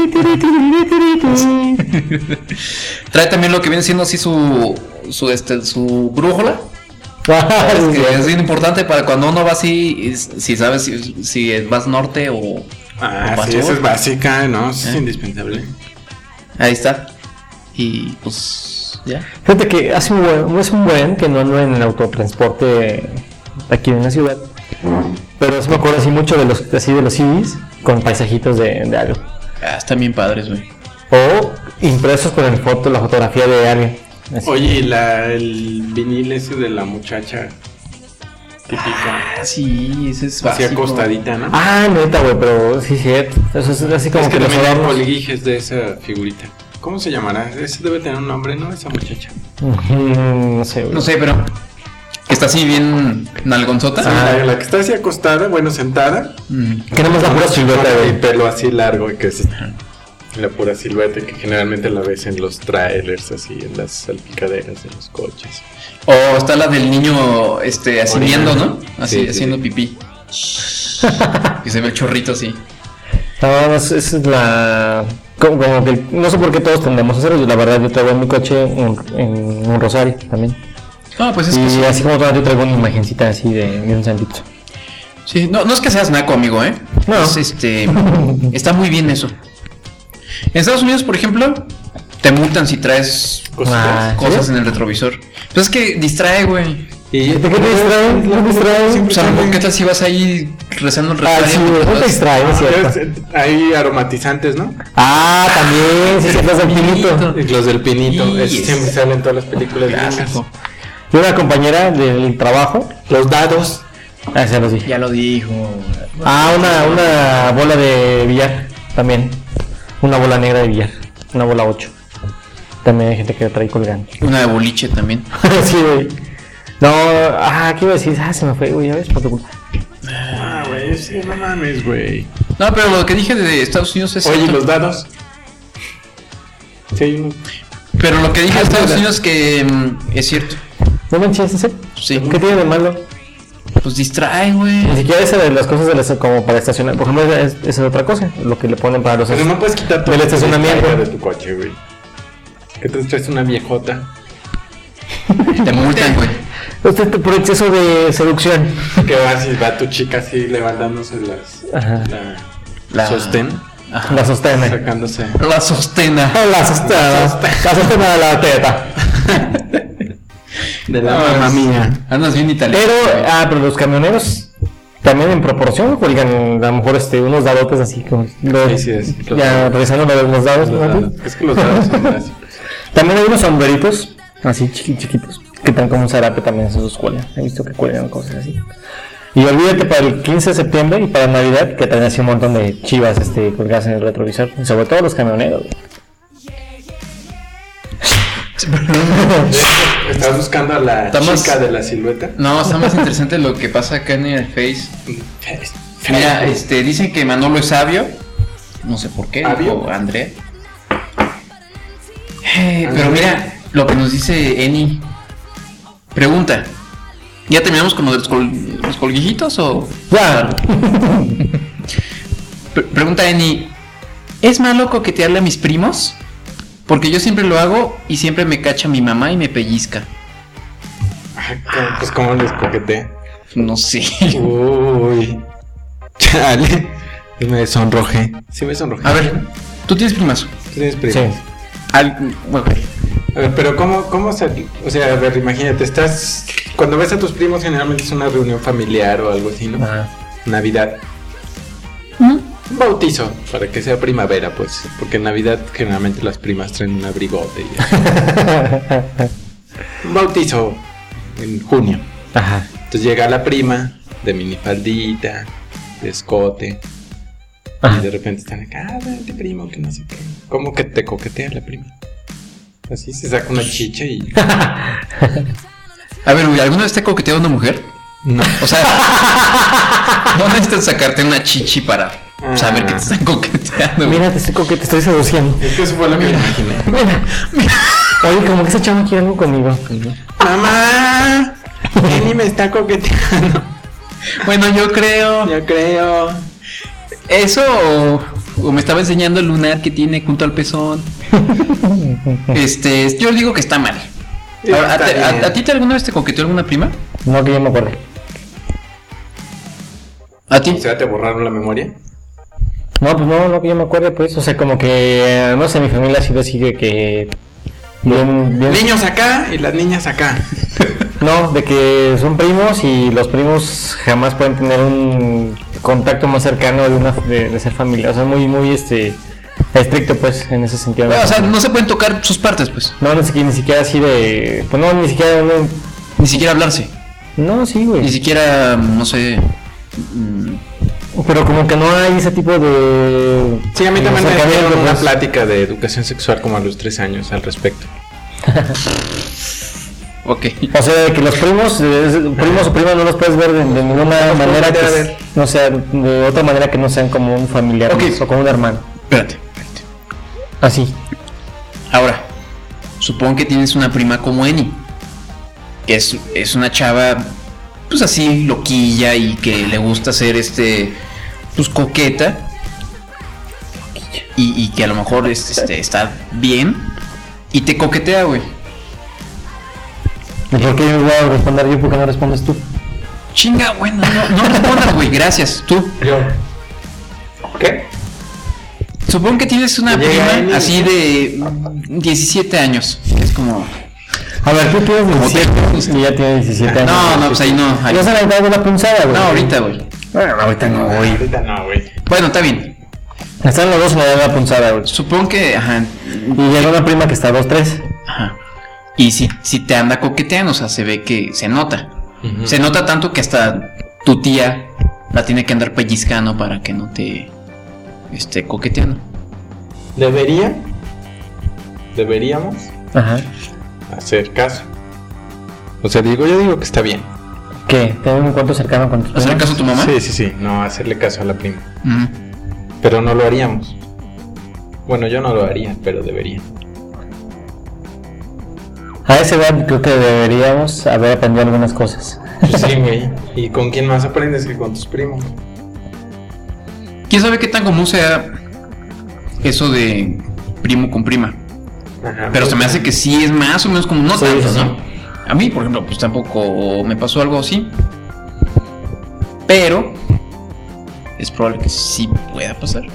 Trae también lo que viene siendo así su brújula. Ah, Es sí, que es bien importante para cuando uno va así, si sabes si vas norte o vas Sí, esa sur. es básica, ¿no? Eso es indispensable. Ahí está. Y pues ya. Fíjate que es un buen que no ando en el autotransporte aquí en la ciudad. Pero sí me acuerdo así mucho de los CDs con paisajitos de algo. Ah, están bien padres, güey. O impresos con la fotografía de alguien. Así. Oye, ¿y el vinil ese de la muchacha típica? Ah, sí, ese es Así básico. acostadita, ¿no? Ah, neta, güey, pero sí, cierto. Eso es así como Es que que los también hay adornos. poliguijes de esa figurita. ¿Cómo se llamará? Ese debe tener un nombre, ¿no? Esa muchacha. No sé, güey. No sé, pero que está así bien nalgonzota. La que está así acostada, bueno, sentada. Que nada más la pura silueta, Y güey. pelo así largo, que es la pura silueta que generalmente la ves en los trailers, así, en las salpicaderas de los coches. O está la del niño así viendo, ¿no? Así Sí, sí, haciendo sí. pipí. Y se ve el chorrito así. No, esa es la... Como que no sé por qué todos tendemos a hacerlo. La verdad, yo traigo en mi coche en un rosario también. Ah, pues es que Y sí. así como todas, yo traigo una imagencita así de un santito. Sí, no es que seas naco, amigo, ¿eh? No. Es, está muy bien eso. En Estados Unidos, por ejemplo, te multan si traes Ah, cosas ¿sí? en el retrovisor. Pues es que distrae, güey. Y ¿De qué te distraes? ¿No te distraes? Pues a lo mejor, ¿qué tal si vas ahí rezando el Ah, rosario? sí, güey, no te distraes, es cierto. hay aromatizantes, ¿no? Ah, también, sí, se pasa el pinito. Y los del pinito, Sí, esos siempre salen en todas las películas gringas. Clásico. Y una compañera del trabajo, Los dados. ah, se los dije. Ya lo dijo. Ah, una bola de billar, también. Una bola negra de billar, una bola 8. También hay gente que la trae colgando. Una de boliche también. Sí, güey. No, ¿qué iba a decir? Se me fue, güey, ya ves, por tu culpa. Ah, güey, sí, no mames, güey. No, pero lo que dije de Estados Unidos es Oye, cierto. los dados. Sí, hay uno. Pero lo que dije de Ah, Estados ¿verdad? Unidos que es cierto. No manches, ¿en serio? Sí. ¿Qué tiene de malo? Pues distrae, güey. Ni siquiera esa de las cosas como para estacionar. Por ejemplo, esa es otra cosa. Lo que le ponen para los... Pero no puedes quitar todo del estacionamiento. de tu coche, güey. ¿Qué te traes una viejota? Te multan, güey. Usted por exceso de seducción. Que vas y va tu chica así levantándose Ajá. la sostén, La sostiene. sacándose. La sostena. La sostiene. La sostiene de la teta. De la mamá mía. Andas bien italiano. Pero los camioneros también en proporción cuelgan a lo mejor unos dadotes así como Sí, es. ya revisando lo de los dados, ¿no? Es que los dados son así. También hay unos sombreritos así chiquitos que están como un zarape, también esos cuelgan. He visto que cuelgan cosas así. Y olvídate para el 15 de septiembre y para Navidad que traen así un montón de chivas colgadas en el retrovisor, y sobre todo los camioneros. ¿Estás buscando a la Está más- chica de la silueta? No, está más interesante lo que pasa acá en el Face. Mira, dicen que Manolo es sabio. No sé por qué. ¿Sabio? O Andrea. Pero mira, lo que nos dice Eni. Pregunta. ¿Ya terminamos con lo de los colguijitos o...? Ya. Pregunta Eni. ¿Es malo coquetearle a mis primos? Porque yo siempre lo hago y siempre me cacha mi mamá y me pellizca. Pues cómo les coquetea. No sé. Uy. Chale. Me sonrojé. Sí me sonrojé. A ver, ¿tú tienes primas? ¿Tú tienes primos? Sí. Bueno, A ver, pero ¿cómo se...? O sea, a ver, imagínate, estás... Cuando ves a tus primos generalmente es una reunión familiar o algo así, ¿no? Ajá. Navidad. Un bautizo, para que sea primavera, pues. Porque en Navidad generalmente las primas traen un abrigote y así. Un bautizo en junio. Ajá. Entonces llega la prima de minifaldita, de escote. Ajá. Y de repente están acá, vente primo, que no sé qué. ¿Cómo que te coquetea la prima? Así se saca una chicha y... a ver, güey, ¿alguna vez te ha coqueteado una mujer? No. O sea, no necesitas sacarte una chichi para saber que te están coqueteando. Mira, te estoy seduciendo. Es que eso fue lo que me imaginé. Mira. Oye, como que esa chava quiere algo conmigo. ¡Mamá! Jenny me está coqueteando. Bueno, yo creo. Yo creo. Eso o me estaba enseñando el lunar que tiene junto al pezón. Yo digo que está mal. Ahora, Está bien. ¿a ti alguna vez te coqueteó alguna prima? No, que yo me acuerdo. ¿A ti? O sea, ¿te borraron la memoria? No, pues no que yo me acuerdo, pues. O sea, como que, no sé, mi familia ha sido así de que... Bien. Niños acá y las niñas acá. No, de que son primos y los primos jamás pueden tener un contacto más cercano de ser familia. O sea, muy estricto, pues, en ese sentido. O sea, no se pueden tocar sus partes, pues. No, ni siquiera así de... Pues no, ni siquiera... Ni siquiera hablarse. No, sí, Ni güey. siquiera, no sé. Pero como que no hay ese tipo de... Sí, a mí también me acercamiento, dieron una pues. plática de educación sexual como a los 3 años al respecto. Ok. O sea, de que los primos o primas no los puedes ver de ninguna manera puedes que ver. no sea de otra manera que no sean como un familiar Ok. o como un hermano. Espérate. Así. Ahora, supón que tienes una prima como Eni, que es una chava, pues así, loquilla y que le gusta ser pues coqueta. Y que a lo mejor está bien y te coquetea, güey. ¿Y por qué yo voy a responder yo? ¿Por qué no respondes tú? Chinga, güey, no respondas, güey, gracias, tú. Yo. ¿Qué? Supón que tienes una Llega prima Eni. así de 17 años. Es como... A ver, tú tienes 17 y ya tienes 17 años. No, pues ahí no. Ahí. Ya se le ha dado una punzada, güey. No, ahorita, güey. Bueno, ahorita no, güey. Ahorita no, güey. Bueno, está bien. Están los dos en la edad de la punzada, güey. Supón que, ajá, Y llega una prima que está 2-3. ajá. Y si te anda coqueteando, o sea, se ve que se nota. Ujú. Se nota tanto que hasta tu tía la tiene que andar pellizcando para que no te esté coqueteando. Deberíamos Ajá. hacer caso. O sea, yo digo que está bien. ¿Qué? ¿Tener un encuentro cercano con tus ¿Hacer primas? caso a tu mamá? Sí. No hacerle caso a la prima. Ujú. Pero no lo haríamos. Bueno, yo no lo haría, pero debería. A esa edad creo que deberíamos haber aprendido algunas cosas. Pues sí, güey. ¿Y con quién más aprendes que con tus primos? ¿Quién sabe qué tan común sea eso de primo con prima? Ajá. Pero se me hace que sí es más o menos como no Sí, tanto, sí, ¿no? A mí, por ejemplo, pues tampoco me pasó algo así. Pero es probable que sí pueda pasar.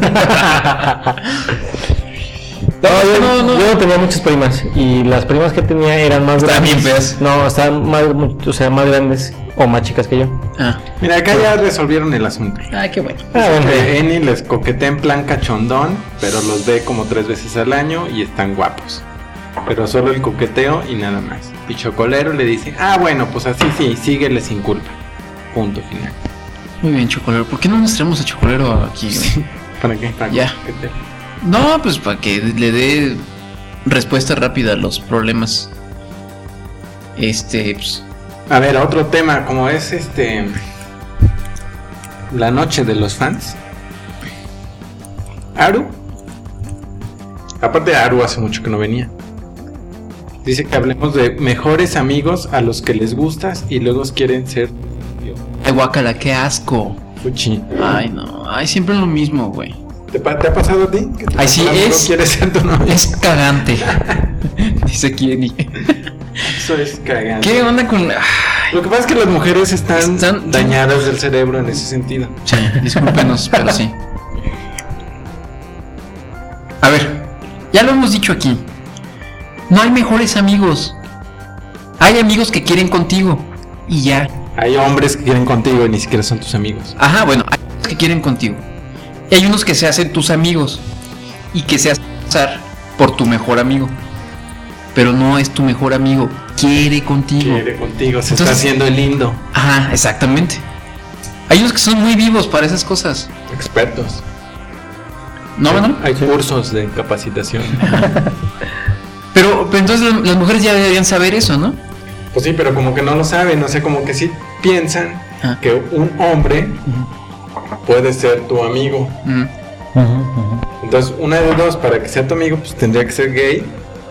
Yo no tenía muchas primas y las primas que tenía eran más Estaban grandes. bien feas. No, estaban más grandes o más chicas que yo. Ah, Mira, acá ya resolvieron el asunto. ay, qué bueno. Eni les coquetea en plan cachondón, pero los ve como 3 veces al año y están guapos. Pero solo el coqueteo y nada más. Y Chocolero le dice, bueno, pues así sí, síguele sin culpa. Punto final. Muy bien, Chocolero. ¿Por qué no nos traemos a Chocolero aquí, güey? ¿Para qué? Para Ya. coquetear. No, pues para que le dé respuesta rápida a los problemas. Pues, A ver, otro tema, como es la noche de los fans. Aru. Aparte, Aru hace mucho que no venía. Dice que hablemos de mejores amigos a los que les gustas y luego quieren ser. ay, guácala, qué asco. Fuchi. Ay, no. Ay, siempre lo mismo, güey. ¿Te ha pasado a ti? Que tu Ay, sí, mejor amigo quiere ser tu novio. Es cagante. Dice Kenny. Eso es cagante. ¿Qué onda con la... Lo que pasa es que las mujeres están Están- dañadas del cerebro en ese sentido. Sí, discúlpenos, pero sí. A ver, ya lo hemos dicho aquí. No hay mejores amigos. Hay amigos que quieren contigo. Y ya. Hay hombres que quieren contigo y ni siquiera son tus amigos. Ajá, bueno, hay amigos que quieren contigo. Y hay unos que se hacen tus amigos. Y que se hacen pasar por tu mejor amigo. Pero no es tu mejor amigo. Quiere contigo. Quiere contigo, se Entonces- está haciendo el lindo. Ajá, exactamente. Hay unos que son muy vivos para esas cosas. Expertos. ¿No, Manuel? Hay cursos de capacitación. Pero entonces las mujeres ya deberían saber eso, ¿no? Pues sí, pero como que no lo saben, o sea, como que sí piensan Ah. que un hombre puede ser tu amigo. Entonces, una de dos, para que sea tu amigo, pues tendría que ser gay.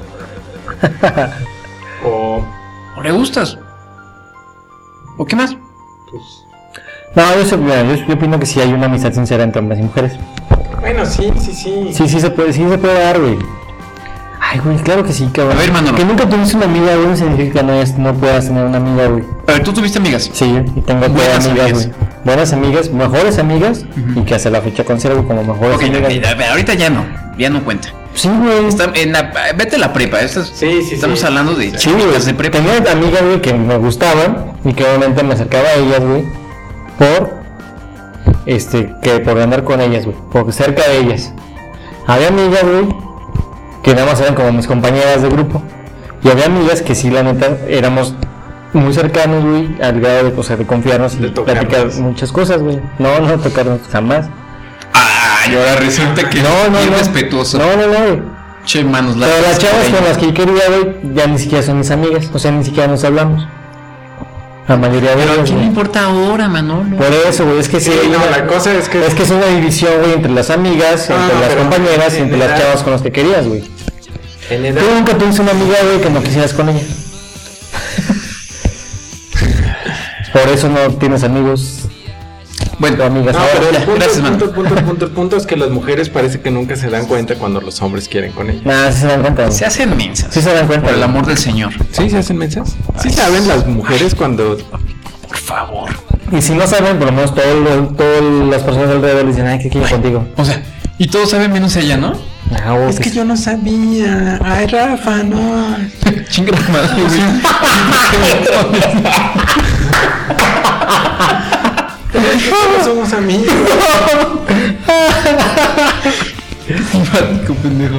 O ¿O le gustas? ¿O qué más? pues. No, yo opino que sí hay una amistad sincera entre hombres y mujeres. Bueno, sí. Sí se puede dar, güey. Ay, güey, claro que sí, cabrón. A ver, Manolo. Que nunca tuviste una amiga, güey, no significa que no puedas tener una amiga, güey. A ver, ¿tú tuviste amigas? Sí, y tengo Buenas todas amigas, amigas. güey. Buenas amigas, mejores amigas, y que hasta la fecha conservo como mejores Ok, amigas. a ver, ahorita ya no cuenta. Sí, güey. Vete a la prepa, Sí. estamos hablando de Sí, güey. chicas de prepa. Tenía amigas, güey, que me gustaban y que obviamente me acercaba a ellas, güey, por andar con ellas, güey, por cerca de ellas. Había amigas, güey, que nada más eran como mis compañeras de grupo. Y había amigas que sí, la neta, éramos muy cercanos, güey, al grado de, o sea, de confiarnos y De tocarnos. platicar muchas cosas, güey. No tocarnos jamás. Ay, ahora resulta que No. irrespetuoso. No, güey. Che, manos Pero las chavas con las que yo quería, güey, ya ni siquiera son mis amigas. O sea, ni siquiera nos hablamos. La mayoría de Pero a ellas, quién le güey. importa ahora, Manolo. Por eso, güey, es que sí, Sí, hay no, una- la cosa es que es una división, güey, entre las amigas, No, entre las pero compañeras y en entre las edad- chavas con las que querías, güey. en edad. Tú nunca tuviste una amiga, güey, que no quisieras con ella. Por eso no tienes amigos Bueno, o amigas No, ahora. pero el Gracias, Manu. punto es que las mujeres parece que nunca se dan cuenta cuando los hombres quieren con ellas. Nah, sí se dan cuenta, güey. se hacen mensas. Sí se dan cuenta, Por el güey. amor del Señor. ¿Sí se hacen mensas? Sí saben las mujeres cuando. Por favor. Y si no saben, por lo menos todas las personas alrededor les dicen, ay, ¿qué quiero contigo? O sea, y todos saben menos ella, ¿no? Ah, güey, Es que yo no sabía. Ay, Rafa, no. Chinga tu madre, güey. No somos amigos. Simpático, pendejo.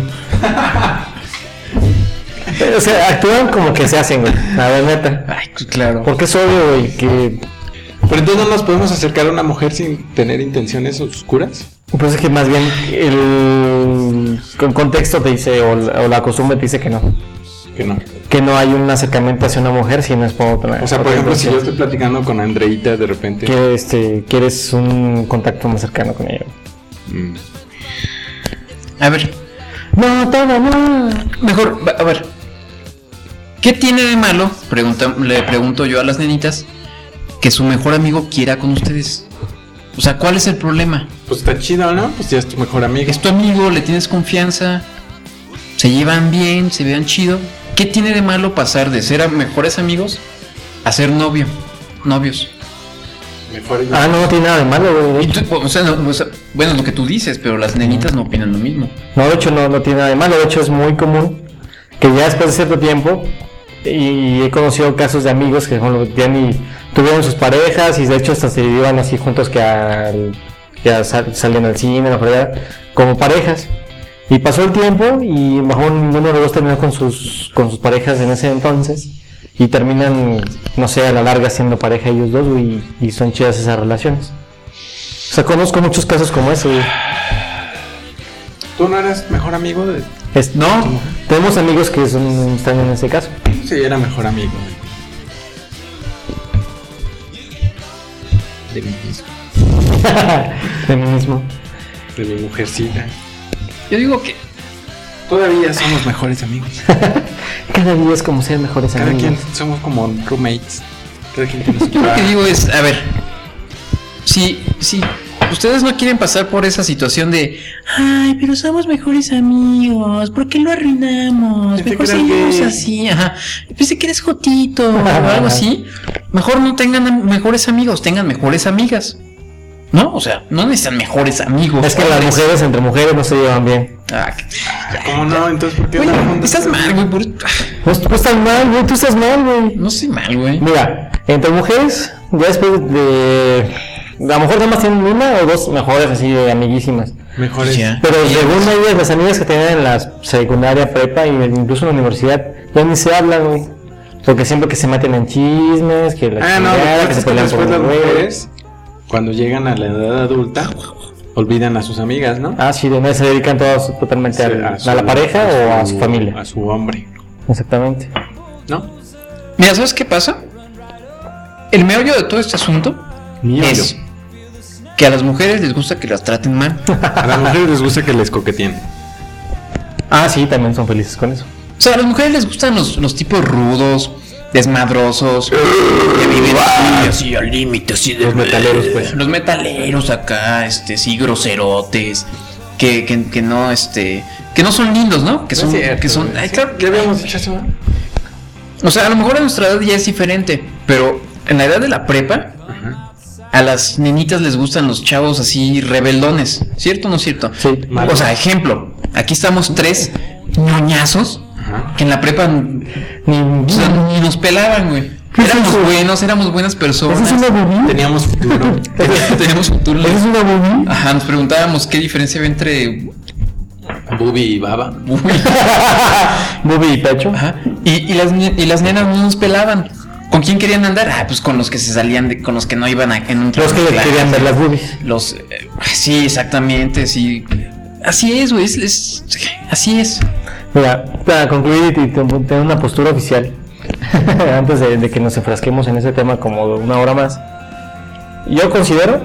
O sea, actúan como que se hacen, güey. La verdad, neta. Ay, claro. Porque es obvio, güey, que... Pero entonces no nos podemos acercar a una mujer sin tener intenciones oscuras. Pues es que más bien el contexto te dice, o la costumbre te dice que no. Que no. Que no hay un acercamiento hacia una mujer si no es por otra. O sea, por otra ejemplo, si yo intención. estoy platicando con Andreita de repente. Que quieres un contacto más cercano con ella. Mm. A ver, No, todo, no. mejor, a ver. ¿Qué tiene de malo? Le pregunto yo a las nenitas que su mejor amigo quiera con ustedes. O sea, ¿cuál es el problema? Pues está chido, ¿no? Pues ya es tu mejor amiga. Es tu amigo, le tienes confianza, se llevan bien, se vean chido. ¿Qué tiene de malo pasar de ser mejores amigos a ser novios? Mejor Ah, no tiene nada de malo, güey. Y tú, o sea, bueno, es lo que tú dices, pero las nenitas no opinan lo mismo. No, de hecho no tiene nada de malo. De hecho es muy común que ya después de cierto tiempo, y he conocido casos de amigos que ya ni tuvieron sus parejas y de hecho hasta se iban así juntos salían al cine, la fregada, como parejas. Y pasó el tiempo y mejor ninguno de los dos terminó con sus parejas en ese entonces y terminan, no sé, a la larga siendo pareja ellos dos, güey, y son chidas esas relaciones. O sea, conozco muchos casos como eso, güey. ¿Tú no eras mejor amigo de...? No, tenemos amigos que están en ese caso. Sí, era mejor amigo. De mí mismo. De mí mismo. De mi mujercita. Yo digo que Todavía somos mejores amigos. Cada día es como ser mejores Cada amigos. quien somos como roommates. Cada quien tiene su yo lo que trabajo. digo es, a ver, si ustedes no quieren pasar por esa situación de, ay, pero somos mejores amigos, ¿por qué lo arruinamos? Pensé Mejor que eras seguimos gay. así, ajá. Pensé que eres jotito o algo así. Mejor no tengan mejores amigos, tengan mejores amigas. ¿No? O sea, no necesitan mejores amigos. Es que las mujeres entre mujeres no se llevan bien. ¿Cómo no? Entonces, ¿por qué Güey, no juntas? estás mal, güey. Pues tú estás mal, güey. Tú estás mal, güey. No estoy mal, güey. Mira, entre mujeres, ya después de... A lo mejor nada más tienen una o dos mejores así de amiguísimas. Mejores. Ya. Pero según ellas, las amigas que tenían en la secundaria, prepa y incluso en la universidad, ya ni se hablan, güey. Porque siempre que se meten en chismes, que la No, chingada, lo que se que pelean por después las los güeyes. mujeres, cuando llegan a la edad adulta, olvidan a sus amigas, ¿no? Ah, sí, de una vez se dedican todos totalmente a la pareja o a su familia. A su hombre, Exactamente. ¿no? Mira, ¿sabes qué pasa? El meollo de todo este asunto es que a las mujeres les gusta que las traten mal. A las mujeres les gusta que les coqueteen. Ah, sí, también son felices con eso. O sea, a las mujeres les gustan los tipos rudos, desmadrosos, que viven así al límite, así de... Los metaleros, pues. Los metaleros acá, sí, groserotes, que no, que no son lindos, ¿no? Que son, ay, claro, Ya habíamos dicho eso, ¿no? o sea, a lo mejor a nuestra edad ya es diferente, pero en la edad de la prepa, a las nenitas les gustan los chavos así rebeldones, ¿cierto o no es cierto? Sí. Malo. O sea, ejemplo, aquí estamos tres ñoñazos que en la prepa ni nos pelaban, güey. Éramos buenos, éramos buenas personas. ¿Esa es una boobie? Teníamos futuro. Teníamos futuro. ¿Esa es una boobie? Ajá, nos preguntábamos qué diferencia había entre Bubi y Baba. Boobie y pecho. Ajá. Y las nenas no nos pelaban. ¿Con quién querían andar? Ah, pues con los que se salían con los que no iban en un Los que trabajo de clase. querían ver las boobies. Sí, exactamente, sí. Así es, güey, así es. Mira, para concluir y tener una postura oficial, antes de que nos enfrasquemos en ese tema como una hora más, yo considero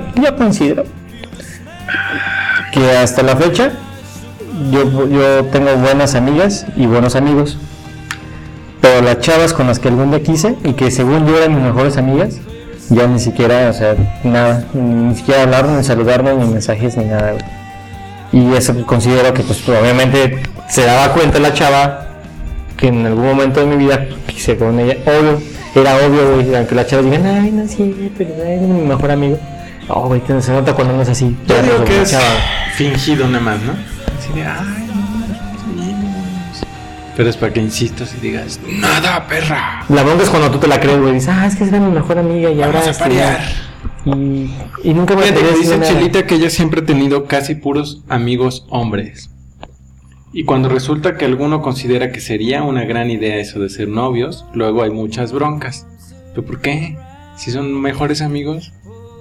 que hasta la fecha yo tengo buenas amigas y buenos amigos, pero las chavas con las que algún día quise y que según yo eran mis mejores amigas, ya ni siquiera, o sea, nada, ni siquiera hablarnos, ni saludarnos, ni mensajes, ni nada, güey. Y eso considero que pues obviamente se daba cuenta la chava que en algún momento de mi vida quise con ella, era obvio, güey, aunque las chavas digan, ay, no, sí, pero es mi mejor amigo. No, güey, se nota cuando no es así. Yo digo que la es chava. fingido nada más, ¿no? Así de, ay, no, somos amigos. Pero es para que insistas y digas, nada, perra. La bronca es cuando tú te la crees, güey, dices, es que era mi mejor amiga y ahora Vamos a parear. y nunca me Fíjate, me quería dice decir nada. Chelita que ella siempre ha tenido casi puros amigos hombres. Y cuando resulta que alguno considera que sería una gran idea eso de ser novios, luego hay muchas broncas. ¿Pero por qué? Si son mejores amigos.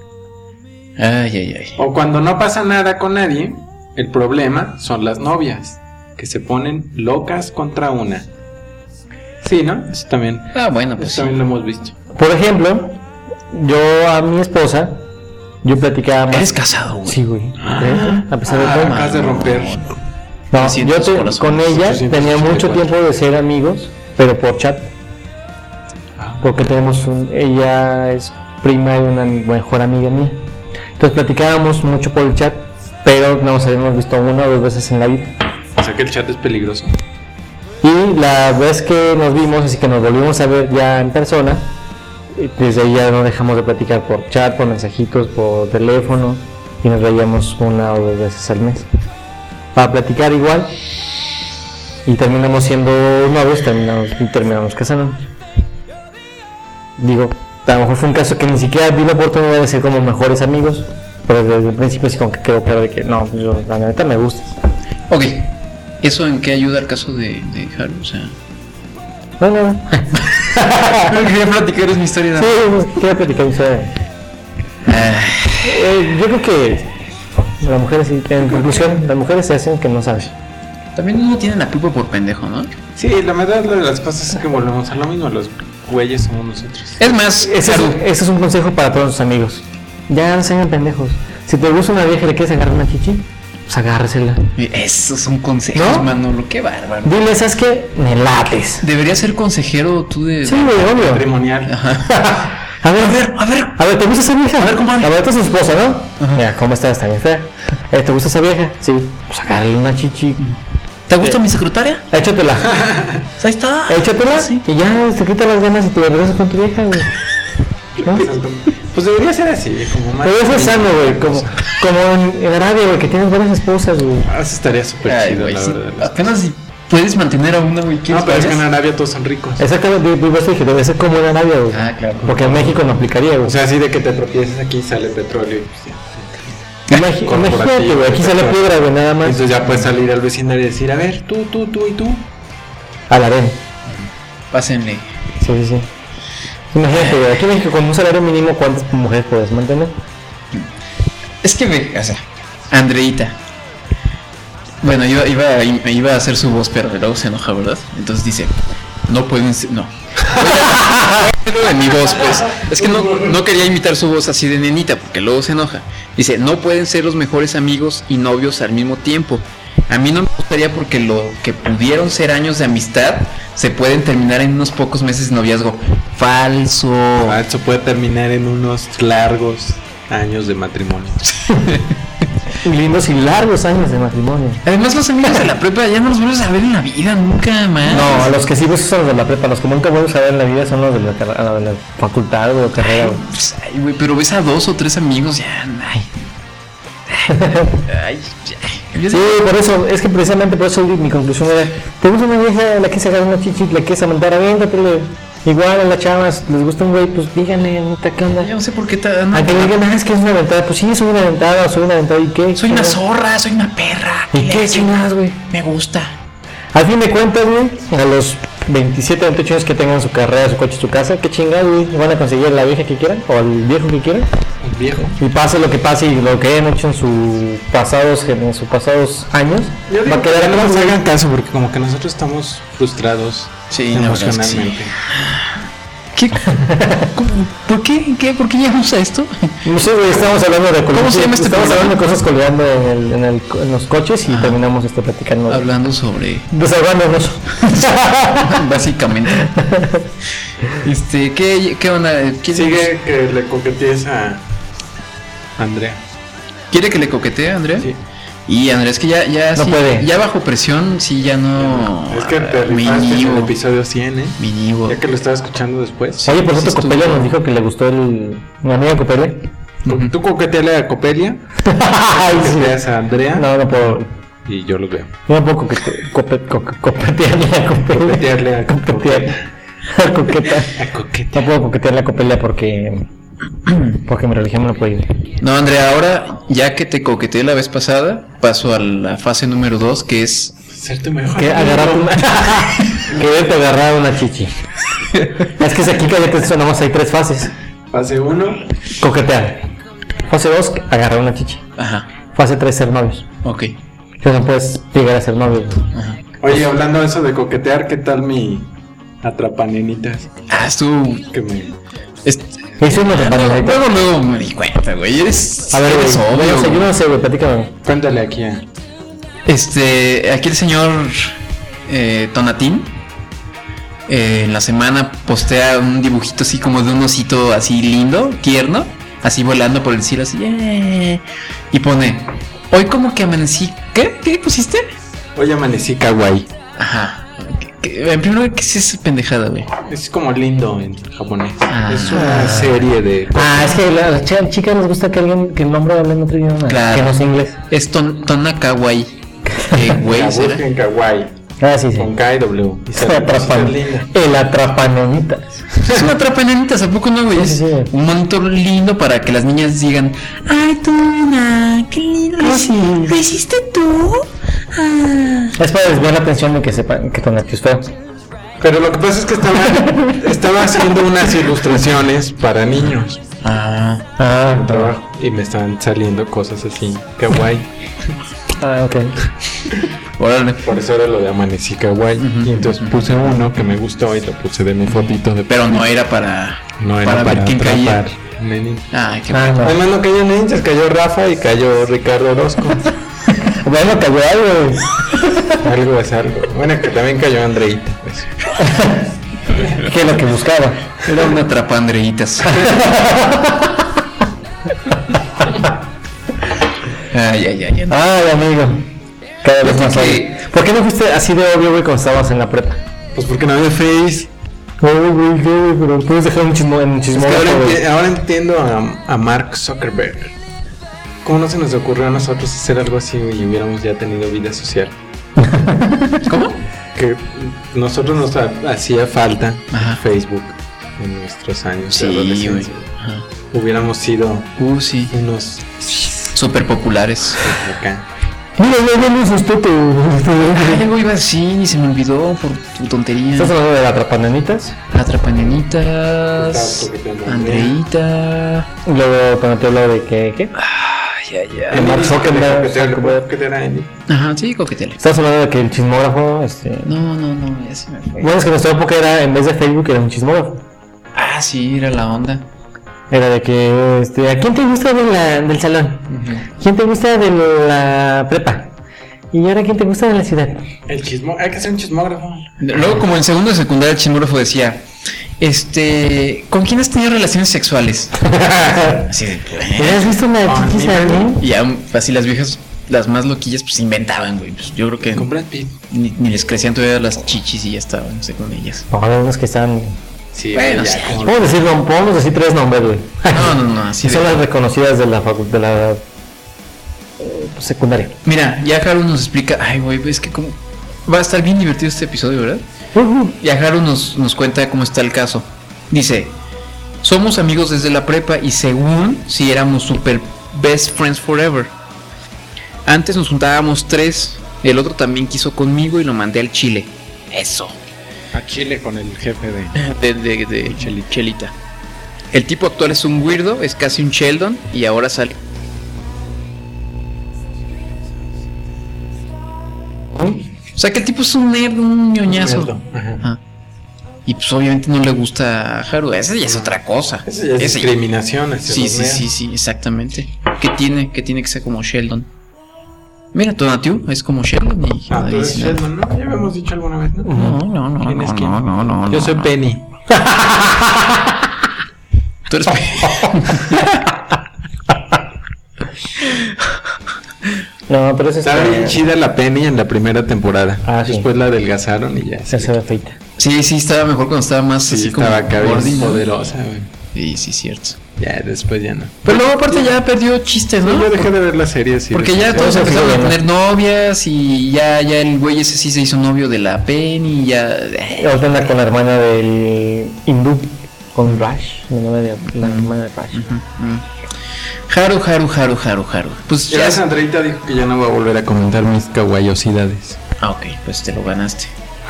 Ay. O cuando no pasa nada con nadie, el problema son las novias, que se ponen locas contra una. Sí, ¿no? Eso también, Ah, bueno, pues eso sí. también lo hemos visto. Por ejemplo, yo a mi esposa, yo platicaba más. Eres casado, güey. Sí, güey. A pesar de todo. Acabas de romper. No, siento yo su corazón. con ella 884. tenía mucho tiempo de ser amigos, pero por chat. Porque ella es prima de una mejor amiga mía. Entonces platicábamos mucho por el chat, pero nos habíamos visto una o dos veces en la vida. O sea que el chat es peligroso. Y la vez que nos vimos, así que nos volvimos a ver ya en persona, desde ahí ya no dejamos de platicar por chat, por mensajitos, por teléfono, y nos veíamos una o dos veces al mes para platicar igual, y terminamos siendo novios, terminamos casándonos. Digo, a lo mejor fue un caso que ni siquiera vi la oportunidad de ser como mejores amigos, pero desde el principio sí como que quedó claro de que no, yo, la neta me gusta. Ok. ¿Eso en qué ayuda al caso de Haru? O sea... No. Quería platicar, es mi historia. Sí, quiero platicar mi historia. Yo creo que Las mujeres, sí, en conclusión, las mujeres se hacen que no saben. También uno tiene la culpa por pendejo, ¿no? Sí, la verdad de las cosas es que volvemos a lo mismo. Los güeyes somos nosotros. Es más, Ese es un consejo para todos sus amigos. Ya no sean pendejos. Si te gusta una vieja y le quieres agarrar una chichi, pues agárresela. esos son consejos, ¿No? Manolo, qué bárbaro. Dile, ¿sabes qué? Me lates. Deberías ser consejero tú de... Sí, güey, obvio. Matrimonial. A ver, ¿te gusta esa vieja? A ver, compadre. A ver, esta es su esposa, ¿no? Mira, ¿cómo está? Está bien fea. ¿Te gusta esa vieja? Sí. Pues agárrale una chichi. ¿Te gusta mi secretaria? Échatela. Ahí está. Échatela. Sí. Y ya te quita las ganas y te regresas con tu vieja, güey. ¿No? Pues debería ser así, como más. Pero eso es sano, güey. Como en Arabia, güey, que tienes buenas esposas, güey. Eso estaría súper Ay, chido, güey, la sí. verdad. Apenas si puedes mantener a una, güey. No, pero es que en Arabia todos son ricos. Exactamente, por eso dije, debe ser como en Arabia, güey. Ah, claro. Porque en México no aplicaría, güey. O sea, así de que te tropieces aquí sale petróleo y pues, ya. Imagínate, güey, aquí sale piedra, güey, nada más. Entonces ya puedes salir al vecindario y decir, a ver, tú y tú. A la ven. Pásenle. Sí. Imagínate, güey, aquí en México con un salario mínimo, ¿cuántas mujeres puedes mantener? Es que ve, o sea, Andreita. Bueno, iba a hacer su voz, pero luego se enoja, ¿verdad? Entonces dice, no pueden ser, no. De mi voz, pues. Es que no quería imitar su voz así de nenita, porque luego se enoja. Dice, no pueden ser los mejores amigos y novios al mismo tiempo. A mí no me gustaría porque lo que pudieron ser años de amistad se pueden terminar en unos pocos meses de noviazgo. Falso. Eso puede terminar en unos largos años de matrimonio. Lindos y largos años de matrimonio. Además, los amigos de la prepa ya no los vuelves a ver en la vida, nunca más. No, los que sí ves son los de la prepa, los que nunca vuelves a ver en la vida son los de la facultad o carrera, güey. Pues, ay, güey, pero ves a 2 o 3 amigos ya. Ay, ya. Sí, por eso, es que precisamente por eso mi conclusión era, ¿te gusta una vieja, la que se agarra una chichi, la que se aventar, aviéntatele? Igual a las chavas, les gusta un güey, pues díganle, neta, ¿qué onda? Yo no sé por qué A que digan, es que es una aventada, pues sí, soy una aventada, ¿y qué? soy una zorra, soy una perra. ¿Y qué chingadas, güey? Me gusta. Al fin de cuentas, güey, a los 27, 28 años que tengan su carrera, su coche, su casa, ¿qué chingadas, güey? ¿Van a conseguir la vieja que quieran? ¿O el viejo que quieran? El viejo. Y pase lo que pase y lo que hayan hecho en sus pasados años, va a quedar no atrás, nos güey. hagan caso porque como que nosotros estamos frustrados Sí, la verdad es que emocionalmente. ¿Qué? ¿Cómo? ¿Por qué? ¿Qué? ¿Por qué llegamos a esto? No sé, güey, estamos hablando de ¿Cómo se llama este estamos programa? hablando de cosas colgando en los coches y terminamos platicando. Hablando sobre... Desahogándonos. Básicamente. ¿Qué onda? Sigue que le coquetees a Andrea. ¿Quiere que le coquetee a Andrea? Sí. Y Andrea, es que ya No sí, puede. ya bajo presión, sí, ya no... Es que te mi rifaste en el nivo, episodio 100, mi nivo. Ya que lo estaba escuchando después. Oye, por Sí, cierto, estuvo- Copelia nos dijo que le gustó mi amiga Copelia. Tú coqueteale a Copelia, Ay, sí. coqueteas a Andrea No puedo. y yo lo veo. Yo no puedo coquetearle a Copelia. Coquetearle a Coquetear. A coqueta. A coquetear. No puedo coquetearle a Copelia porque mi religión me lo prohíbe. No, Andrea, ahora, ya que te coqueteé la vez pasada, paso a la fase número 2, que es... Ser tu mejor Que amigo. agarrar una que te agarrar una chichi. Es que si aquí cállate, sonamos hay 3 fases. Fase 1. Coquetear. Fase 2, agarrar una chichi. Ajá, Fase 3, ser novios. ok. Que no puedes llegar a ser novios. Ajá. Oye, hablando de eso de coquetear, ¿qué tal mi atrapanenitas? Ah, estuvo... Que me... Eso no te parece. Luego me di cuenta, güey. Eres... A ver, eres güey, obvio, yo güey. no sé, güey, platícame. Cuéntale aquí a... Aquí el señor Tonatín en la semana postea un dibujito así como de un osito así lindo, tierno, así volando por el cielo así, y pone, hoy como que amanecí, ¿qué pusiste? Hoy amanecí kawaii. Ajá. Primero, ¿qué es esa pendejada, güey? Es como lindo en japonés. Ah. Es una serie de... Es que a las chicas les gusta que el hombre hable en otro idioma. Claro. Que no sea inglés. Es Tona Kawaii. Güey, La ¿será? busquen kawaii. Sí. Con K y W. Y sale Atrapan. linda. El atrapanenitas. Es una atrapanenitas, ¿a poco no, güey? Sí, sí, sí. Un monitor lindo para que las niñas digan, ay, Tona, qué lindo, ¿lo hiciste tú? Es para desviar la atención de que sepan que Tonati es feo. Pero lo que pasa es que estaba haciendo unas ilustraciones para niños. en trabajo y me estaban saliendo cosas así, kawaii. Ok. Órale. Por eso era lo de amanecí kawaii. Y entonces puse uno que me gustó y lo puse de mi fotito de... Pero no era para... no era ver quién caía. Nenin. Ay, qué No. Además no cayó ninjas, cayó Rafa y cayó Ricardo Orozco. Bueno, cayó algo. Algo es algo. Bueno, que también cayó Andreita, pues. ¿Qué es lo que buscaba? Era una trapandreitas. Ay. Ay, amigo. Cada vez más Fíjate obvio. ¿Por qué no fuiste así de obvio, güey, cuando estabas en la prepa? Pues porque no había Face. Ay, güey, ¿qué? Pero puedes dejar un chismo en Es que chismógrafo, güey. ahora entiendo a Mark Zuckerberg. ¿Cómo no se nos ocurrió a nosotros hacer algo así y hubiéramos ya tenido vida social? ¿Cómo? Que nosotros nos hacía falta Ajá. Facebook en nuestros años Sí, de güey. adolescencia. Ajá. Hubiéramos sido Sí. unos Súper populares. acá. Mira, ya no es tu. Ay, algo iba así y se me olvidó por tu tontería. ¿Estás hablando de la atrapanenitas? Atrapanenitas. Estaba coqueteando a Andreita. Y luego cuando te hablo de que... Ay. Mark Zuckerberg. Ajá, sí, coquetele. Estás hablando de que el chismógrafo, No, ya se me fue. Bueno, es que en nuestra época era, en vez de Facebook, era un chismógrafo. Ah, sí, era la onda. Era de que, ¿a quién te gusta del salón? ¿Quién te gusta de la prepa? ¿Y ahora quién te gusta de la ciudad? Hay que hacer un chismógrafo. Luego, como en segundo de secundaria, el chismógrafo decía: ¿con quién has tenido relaciones sexuales? Así de, ¿Has visto una chiquis a alguien? Y ya, así las viejas, las más loquillas, pues inventaban, güey. Pues, yo creo que Con Brad Pitt. ni les crecían todavía las chichis y ya estaban con ellas. Ojalá unos que están... Sí, Bueno, ya, sí. como- Podemos decir 3 nombres, güey. No, así Que son de... las reconocidas de la facultad, de la secundaria. Mira, ya Haru nos explica... Ay, güey, es que como... Va a estar bien divertido este episodio, ¿verdad? Ya Haru nos cuenta cómo está el caso. Dice: somos amigos desde la prepa y según si éramos super best friends forever. Antes nos juntábamos 3. El otro también quiso conmigo y lo mandé al Chile. Eso. A Chile con el jefe de... De Chelita. El tipo actual es un weirdo, es casi un Sheldon y ahora sale. O sea que el tipo es un nerd, un ñoñazo. Nerdo, ajá. Ajá. Y pues obviamente no le gusta a Haru. Esa ya es otra cosa. Eso ya es Ese- discriminación hacia Sí, los nerds. sí, exactamente. ¿Qué tiene? Que tiene que ser como Sheldon. Mira, Tonatiu es como Sheldon y Ah, nadie tú eres dice nada. Sheldon, ¿no? Ya habíamos dicho alguna vez, ¿no? No, ¿Quién es quién? no. Yo soy Penny. Tú eres No, pero ese Estaba bien chida la Penny en la primera temporada. Ah, sí. Después la adelgazaron y ya. Se ve feita. Sí, estaba mejor cuando estaba más Sí, así como estaba acá bien gordito. poderosa, güey. Sí, cierto. Ya, después ya no. Pero luego aparte ya perdió chistes, ¿no? Yo dejé de ver la serie así. Porque ya todos empezaron a tener novias y ya el güey ese sí se hizo novio de la Penny y ya... Ahorita anda con la hermana del hindú, con Rash, el nombre de la hermana de Rash. Haru. Pues Ya ya... Sandrita dijo que ya no va a volver a comentar mis kawaiosidades. Ah, ok, pues te lo ganaste.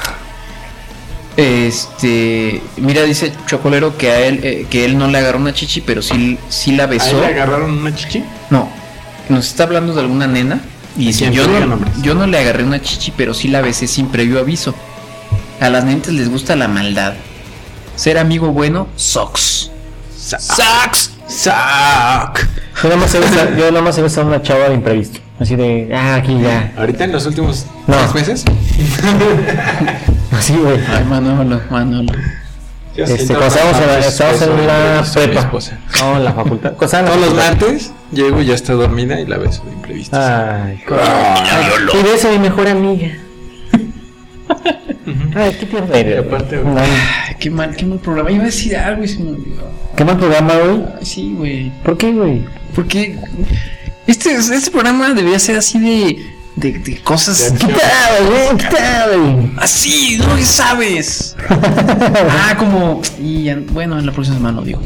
Mira, dice Chocolero que a él que él no le agarró una chichi, pero sí la ¿A besó. él le agarraron una chichi? No, nos está hablando de alguna nena y dice: ¿Quién? yo Diga no, nombres. yo no le agarré una chichi, pero sí la besé sin previo aviso. A las nenas les gusta la maldad. Ser amigo bueno, sucks. Sucks. ¡Sac! Yo nada más he besado a una chava de imprevisto. Así de, aquí ya. ¿Ahorita en los últimos No. 3 meses? Así, güey. Ay, Manolo. Yo sí, Cuando estábamos en la prepa. No, en la facultad. Todos los martes llego y ya está dormida y la beso de imprevisto. Ay, y beso a mi mejor amiga. Ay, qué Y aparte, güey. Ay, qué mal programa. Iba a decir algo y se me olvidó. Qué mal programa, güey. Ay, sí, güey. ¿Por qué, güey? Porque este programa debería ser así de cosas. De Quítalo. Así, no lo sabes. Como. Bueno, en la próxima semana lo digo.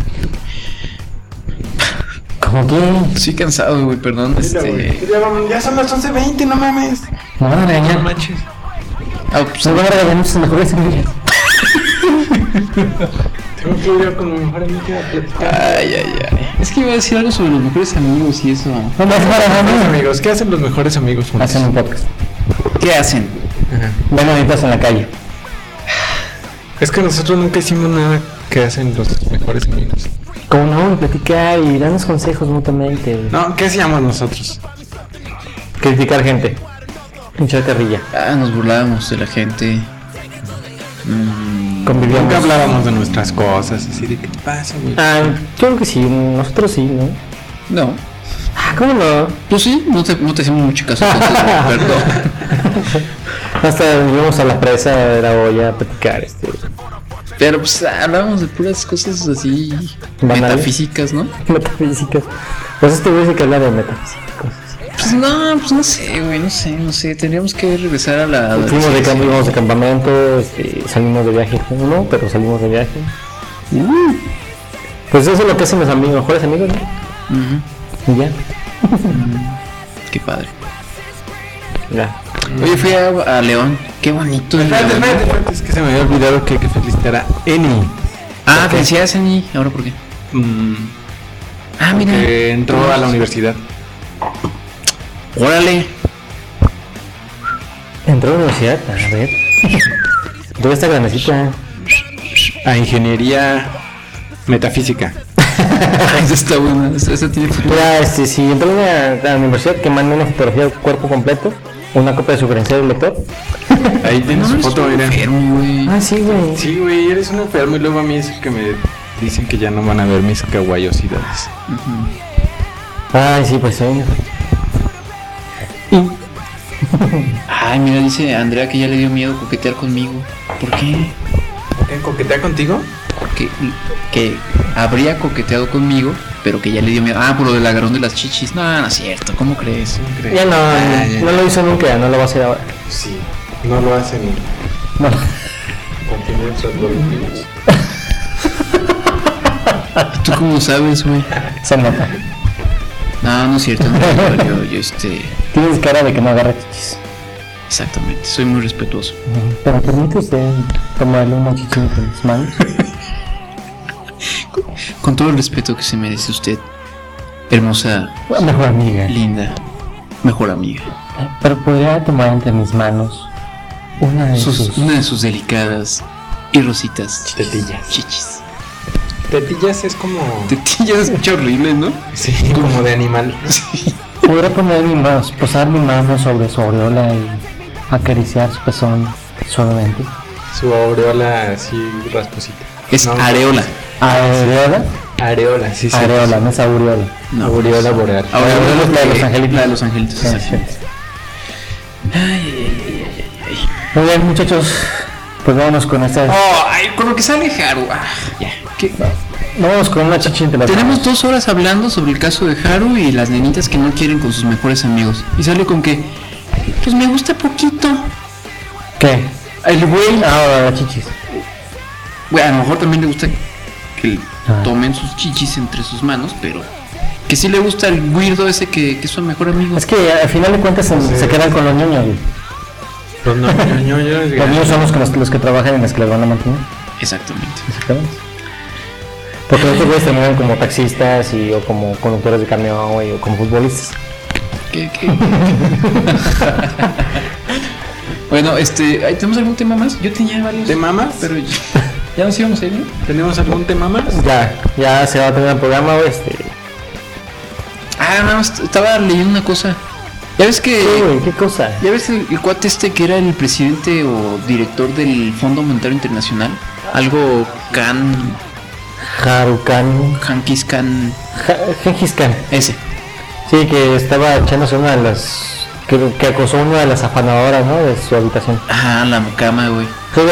¿Cómo que? Estoy cansado, güey, perdón. Ya son las 11:20, no mames. Me van a regañar. No manches. Pues, Se van a regañar muchas mejores amigas. ¿Cómo puedo ir con mi mejor amiga a platicar? Ay. Es que iba a decir algo sobre los mejores amigos y eso. No, no, Mejores amigos, ¿qué hacen los mejores amigos juntos? hacen un podcast. ¿Qué hacen? Ajá. Ven ahorita en la calle. Es que nosotros nunca hicimos nada que hacen los mejores amigos. Como no, platicar y darnos consejos mutuamente. No, ¿qué hacíamos nosotros? Criticar gente. Echar carrilla. Nos burlábamos de la gente. Convivíamos. Nunca hablábamos de nuestras cosas, así de qué pasa, güey. Ah, yo creo que sí, nosotros sí, ¿no? No. Ah, ¿cómo no? Pues sí, no te hacemos mucho caso. Entonces, perdón. Hasta íbamos a la presa de la olla a platicar, Pero pues hablábamos de puras cosas así Banales. metafísicas, ¿no? metafísicas. Pues este güey dice que habla de metafísicas. Pues no sé, güey, no sé. Tendríamos que regresar a la... Fuimos de campo, íbamos de campamento, salimos de viaje, no, pero salimos de viaje. Pues eso es lo que hacen los amigos, mejores amigos, ¿no? Ujú. Y ya. Qué padre. Ya. Oye, fui a León. Qué bonito. Espérate, es que se me había olvidado que hay que felicitar a Eni. Ah, felicidades, Ani. ¿Ahora por qué? Ah, mira. Que entró a la universidad. Órale. Entró a la universidad, a ver. ¿Dónde está grandecita? A ingeniería metafísica. Esa está buena. Esa tiene futuro. Mira, si entró a la universidad, que mande una fotografía del cuerpo completo, una copia de su credencial del lector. Ahí tienes su foto, mira. Enfermo, güey. Ah, sí, güey. Sí, güey, eres un enfermo y luego a mí es el que me dicen que ya no van a ver mis kawaiosidades. Ay, sí, pues sí. Ay, mira, dice Andrea que ya le dio miedo coquetear conmigo. ¿Por qué? ¿Coquetea contigo? Que habría coqueteado conmigo, pero que ya le dio miedo. Ah, por lo del agarrón de las chichis. No es cierto. ¿Cómo crees? Ya no, no lo hizo nunca, no lo va a hacer ahora. Sí, no lo hacen. No. Continúen sus voluntades. ¿Tú cómo sabes, güey? Se nota. No es cierto. No, yo Tienes cara de que no agarra chichis. exactamente. Soy muy respetuoso. Pero permite usted tomarle una chichi con mis manos. Con todo el respeto que se merece usted, hermosa, Mejor amiga. linda, mejor amiga. Pero podría tomar entre mis manos una de sus... Una de sus delicadas y rositas Tetillas. chichis. Tetillas es como... Tetillas escucha horrible, ¿no? Sí, como de animal. Podría poner mi mano, posar mi mano sobre su aureola y acariciar su pezón suavemente. Su aureola así rasposita. Es No, areola. ¿Aureola? Areola, sí, sí. Aureola, no es aureola. No, Aureola boreal. Aureola es la de los angelitos. La de los angelitos, Sí, exactamente. Muy bien, muchachos, pues vámonos con esta... Ay, con lo que sale Haru. Ya. ¿Qué? Vámonos con una chichi entre las Tenemos manos. 2 horas hablando sobre el caso de Haru y las nenitas que no quieren con sus mejores amigos. Y sale con que, pues me gusta poquito. ¿Qué? El güey... Ah, las chichis. Bueno, a lo mejor también le gusta que Ah. tomen sus chichis entre sus manos, pero que sí le gusta el weirdo ese que es su mejor amigo. Es que al final de cuentas se quedan con los niños, güey. Los Los niños son los que trabajan en las que les van a mantener. Exactamente. Exactamente. Porque los otros güeyes terminan como taxistas o como conductores de camión, güey, o como futbolistas. ¿Qué? Bueno, ¿ahí ¿tenemos algún tema más? Yo tenía varios. ¿Tema más? Pero ya nos íbamos a ir, ¿no? ¿Tenemos algún tema más? Ya se va a tener el programa, güey. Nada más estaba leyendo una cosa. Ya ves que... ¿Qué, güey? ¿Qué cosa? ¿Ya ves el cuate que era el presidente o director del Fondo Monetario Internacional? Algo Harukan. Hankis Khan... Gengis Khan. Ese. Sí, que estaba echándose una de las... Que acosó a una de las afanadoras, ¿no? De su habitación. Ajá, la cama, güey.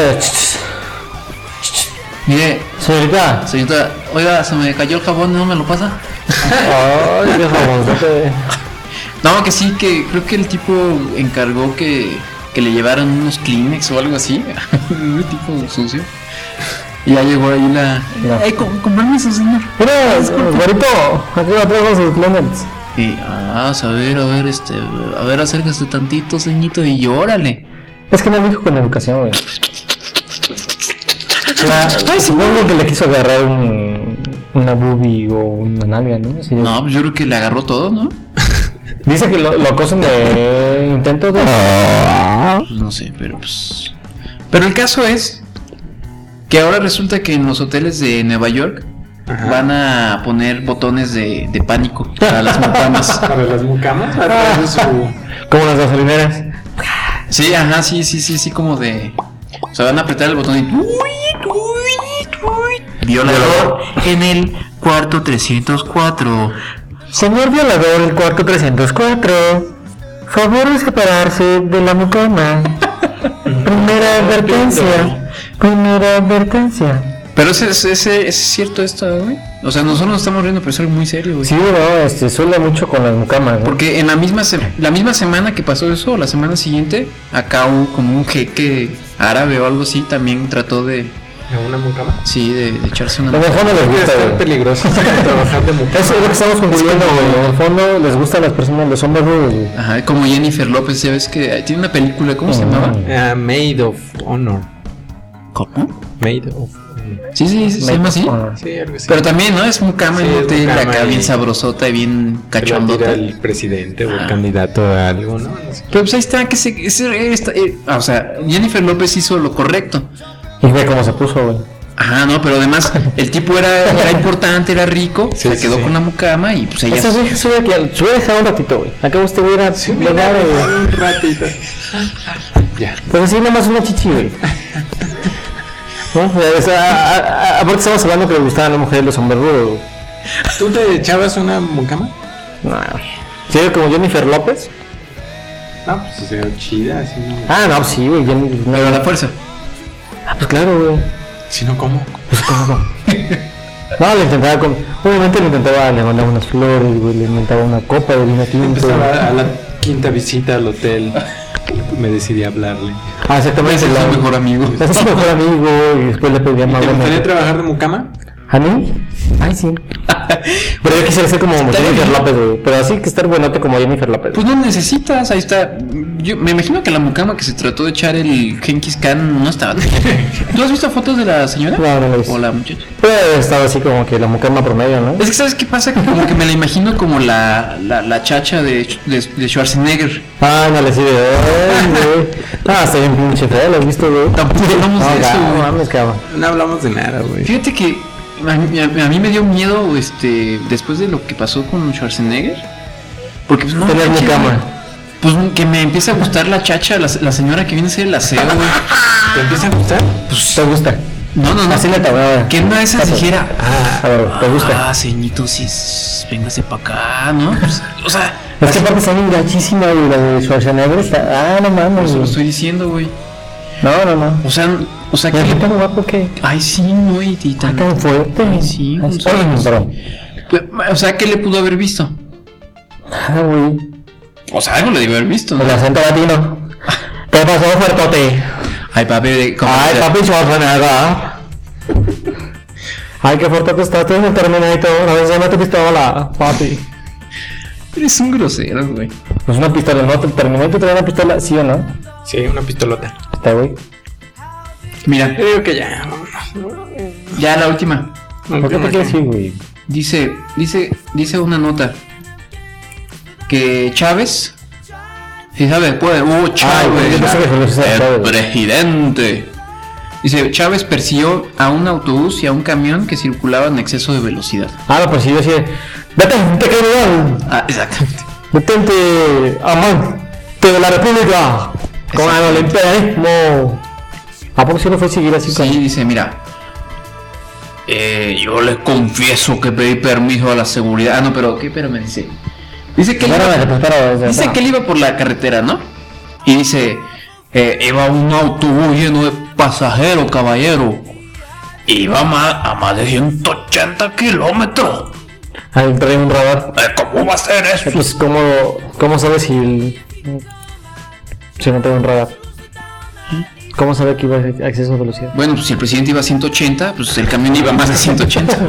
Mire, Señorita. señorita, oiga, se me cayó el jabón, ¿no me lo pasa? Ay, qué famosote. No, que sí, que creo que el tipo encargó que le llevaran unos Kleenex o algo así. Un tipo sucio. Y ya llegó ahí la... No. Con permiso, señor. Mira, güerito, aquí lo traigo sus clements. Y, a ver, acércase tantito, ceñito, y llórale. Es que no me dijo con educación, güey. Supongo que le quiso agarrar una boobie o una nalga, ¿no? Sí, No, pues yo creo que le agarró todo, ¿no? dice que lo acosan de intento de... Pues no sé, pero pues... Pero el caso es que ahora resulta que en los hoteles de Nueva York van a poner botones de pánico para las mucamas. Para las mucamas, para su... Como las gasolineras. Sí, ajá, sí, como de... O sea, van a apretar el botón y... Violador en el cuarto 304. Señor violador, el cuarto 304. Favor de separarse de la mucama. Primera advertencia. Pero es cierto esto, güey. O sea, nosotros nos estamos riendo, pero es algo muy serio, güey. Sí, no, suele mucho con las mucamas, ¿no? Porque en la misma semana que pasó eso, o la semana siguiente, acá hubo como un jeque árabe o algo así, también trató de... ¿A una mucama? Sí, de echarse una... En el fondo les gusta, Es güey. peligroso trabajar de mucama. Eso es lo que estamos concluyendo, güey. En el fondo les gustan las personas, los hombres rudos, güey. Ajá, como Jennifer López, ya ves que tiene una película, ¿cómo se llamaba? Maid of Honor. ¿Cómo? Maid of Honor. Sí, se llama así. Sí, algo así. Pero también, ¿no? Es mucama Sí, en un es hotel mucama acá y- bien sabrosota y bien Que la tira cachondota. el presidente o el candidato a algo, ¿no? No sé. Pero pues ahí está, o sea, Jennifer López hizo lo correcto. Y ve cómo se puso, güey. Ajá, no, pero además el tipo era importante, era rico, Sí, se quedó sí. con la mucama y pues ella... Esa vieja se hubiera dejado un ratito, güey. Acá usted hubiera llegado, güey. Un ratito. Ya. Pues así nomás una chichi, güey. ¿No? O sea, aparte estamos hablando que le gustaban a las mujeres los hombres rudos, güey. ¿Tú te echabas una mucama? No, güey. ¿Sí, como Jennifer López? No, pues o sea, chida, así no. Ah, no, sí, güey. Pero a la fuerza. Ah, pues claro, güey. Si no, ¿cómo? Pues cómo. No, le intentaba con... Obviamente le intentaba, le mandaba unas flores, güey. Le inventaba una copa de vino tinto. Empezaba a la quinta visita al hotel. Me decidí a hablarle. Ah, exactamente. Ese es su mejor amigo. Ese es su mejor amigo y después le pedía más ¿Te gustaría buena. trabajar de mucama? ¿A mí? Ay, sí. Pero yo quisiera ser como Jennifer bien. López, güey. Pero así que estar buenote como Jennifer López. Pues no necesitas, ahí está. Yo me imagino que la mucama que se trató de echar el Genghis Khan no estaba. ¿Tú has visto fotos de la señora? No, no lo he visto. O la muchacha. Pero estaba así como que la mucama promedio, ¿no? Es que ¿sabes qué pasa? Que como que me la imagino como la chacha de Schwarzenegger. Ah, no le sirve. Ay, güey. Ah, está bien pinche feo, ¿lo has visto, güey? Tampoco hablamos de eso, No güey. mames, cabrón. No hablamos de nada, güey. Fíjate que a mí me dio miedo después de lo que pasó con Schwarzenegger. Porque pues no. Tener manches, mucama. güey. Pues que me empieza a gustar la chacha, la señora que viene a ser el aseo, güey. ¿Te empieza a gustar? Pues te gusta. No. Así le tabla. Que una de esas dijera, A ver, te gusta. ah, ceñito, sí, véngase para acá, ¿no? Pues, o sea, Es que aparte está bien gachísima, güey. La de Schwarzenegger está. Ah, no por mames, eso lo güey. estoy diciendo, güey. No. O sea, ¿Qué que tan guapo que? ay, sí, no, y Ah, tan... tan fuerte. Ay, sí, Ay, Gonzalo. perdón. O sea, ¿qué le pudo haber visto? Ah, güey. O sea, algo le debió haber visto, ¿no? El acento latino. ¿Qué pasó, fuertote? Ay, papi, Ay, papi Schwarzenegger. Ay, qué fuerte que estás tú en el Terminator. A ver, dame tu pistola, papi. Eres un grosero, güey. Pues una pistola, ¿no? ¿El Terminator trae una pistola? ¿Sí o no? Sí, una pistolota. Está, güey. Mira, Yo digo que ya. ya la última. ¿Por qué te quieres ir, güey? Dice una nota que Chávez, si sabe, puede, Chávez, yo pensé que se lo hizo a el Chávez. presidente. Dice, Chávez persiguió a un autobús y a un camión que circulaban en exceso de velocidad. Ah, no, pues sí, yo sí. ¡Detente, criminal! Ah, exactamente. ¡Detente, amante de la República! Con el imperialismo. ¿A poco sí lo fue a seguir así? Sí, dice, mira, yo les confieso que pedí permiso a la seguridad. Ah, no, pero ¿qué? Pero me dice. Dice que él dice que él iba por la carretera, ¿no? Y dice, iba un autobús lleno de pasajeros, caballero. Iba a más de 180 kilómetros. Ahí trae un radar. ¿Cómo va a ser eso? Pues, ¿cómo sabes si no trae un radar? ¿Cómo sabe que iba a exceso de velocidad? Bueno, pues si el presidente iba a 180, pues el camión iba a más de 180.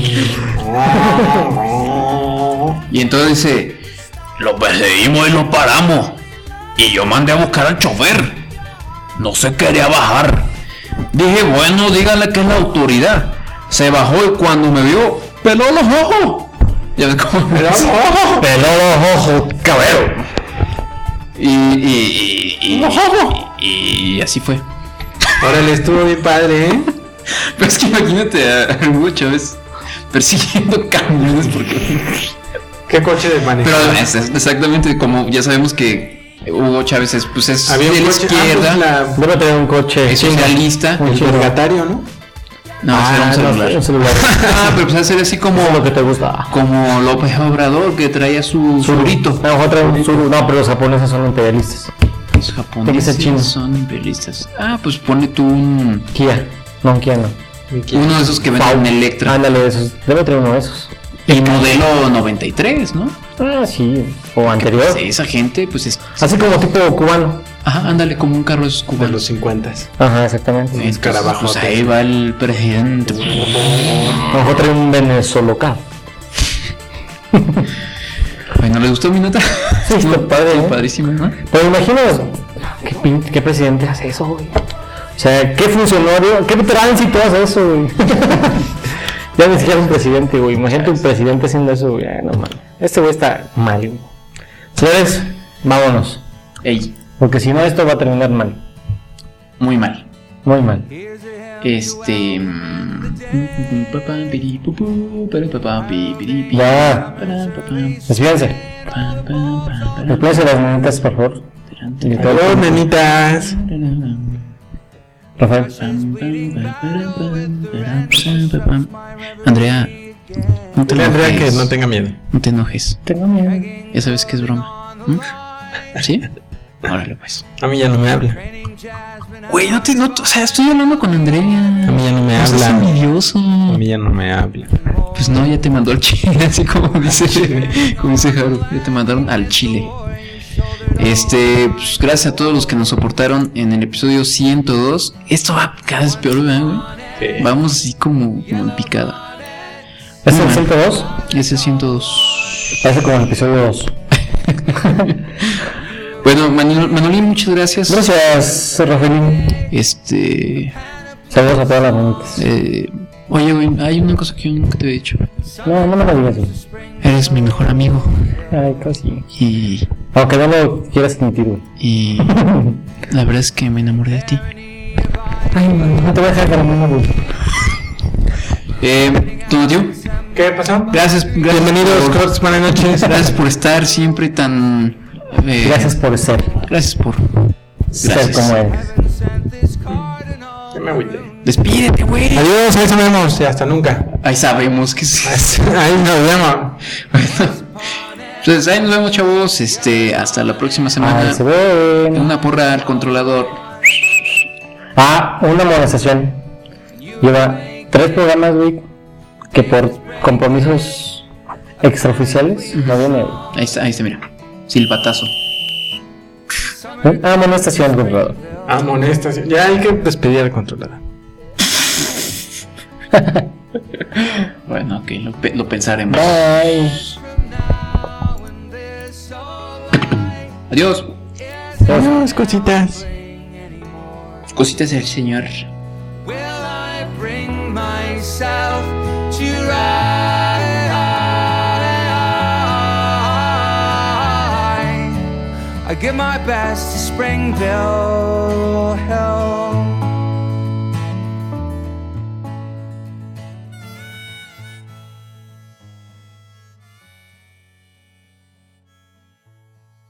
Y entonces dice, lo perseguimos y lo paramos. Y yo mandé a buscar al chofer. No se quería bajar. Dije, bueno, dígale que es la autoridad. Se bajó y cuando me vio, peló los ojos. Ya ves cómo peló los ojos. Peló los ojos, cabrero. Y así fue. Órale, estuvo bien padre, ¿eh? Pero es que imagínate a Hugo Chávez persiguiendo camiones porque... ¿Qué coche de manejo? Pero es exactamente como ya sabemos que Hugo Chávez es, pues es Había de un la coche, izquierda, Debe tener un coche. es socialista. Un el chingo. purgatorio, ¿no? No, será un celular. Un celular. Ah, pero pues hacer así como Eso es lo que te gusta. como López Obrador que traía su burrito. A lo mejor trae un Zuru. No, pero los japoneses son imperialistas. Los Tiene que ser chino. japoneses son imperialistas. Ah, pues pone tú un Kia. No, un Kia no. uno de esos que venden en Electra. Ándale, de esos. Debe tener uno de esos. Y modelo 93, ¿no? Ah, sí. O anterior. Sí, esa gente, pues es. Así como tipo cubano. Ajá, ándale, como un carro de esos De cubanos. los 50. Ajá, exactamente. Sí. Entonces, escarabajote. pues ahí va el presidente. A lo mejor trae un venezolocado. Bueno, ¿les gustó mi nota? Sí, está padre, ¿eh? Padrísimo, ¿no? Pero imaginas, ¿qué presidente hace eso, güey? O sea, ¿qué funcionario, qué tránsito hace eso, güey? Ya ni siquiera un presidente, güey. Imagínate un presidente haciendo eso, güey. Ay, no mames. Este güey está mal, güey. Señores, vámonos. Ey, Porque si no, esto va a terminar mal. muy mal. Muy mal. Ya. Despídense. Despídense las manitas, por favor. Hola, nenitas. Rafael. Andrea, no te Dile a Andrea enojes. que no tenga miedo. No te enojes. Tengo miedo. Ya sabes que es broma. ¿Mm? ¿Sí? Órale, pues. A mí ya no me habla. Güey, o sea, estoy hablando con Andrea. A mí ya no me No seas habla. envidioso. A mí ya no me habla. Pues no, ya te mandó al chile, así como dice Haru. Ya te mandaron al chile. Pues gracias a todos los que nos soportaron en el episodio 102. Esto va cada vez peor, ¿verdad, güey? Sí. Vamos así como en picada. ¿Es el 102? Ese es 102. Parece como el episodio 2. Bueno, Manolín, muchas gracias. Gracias, Rafaelín. Saludos a todas las manitas. Oye, güey, hay una cosa que yo nunca te he dicho. No, no me lo digas, güey. Eres mi mejor amigo. Ay, casi. Y Aunque no lo quieras admitir, güey. la verdad es que me enamoré de ti. Ay, man, no te voy a dejar caramelo, güey. ¿Todo tío? ¿Qué pasó? Gracias. Bienvenidos, por- Cortes, buenas noches. Gracias por estar siempre tan. Gracias por ser. Gracias por. Ser Gracias. como eres. Ya me agüité. Despídete, güey. Adiós, ahí nos vemos. Y hasta nunca. Ahí sabemos que sí. Ahí nos vemos. Entonces, ahí nos vemos, chavos. Hasta la próxima semana. Ay, se ven. Una porra al controlador. Ah, una amonestación. Lleva 3 programas, güey, que por compromisos extraoficiales no viene, güey. Ahí está, mira. Silbatazo. Amonestación, controlador. Amonestación. Ya hay que despedir al controlador. Bueno, ok, lo pensaremos. Bye. Adiós. Adiós, cositas. Cositas del señor. Will I bring myself to ride? I give my best to Springville.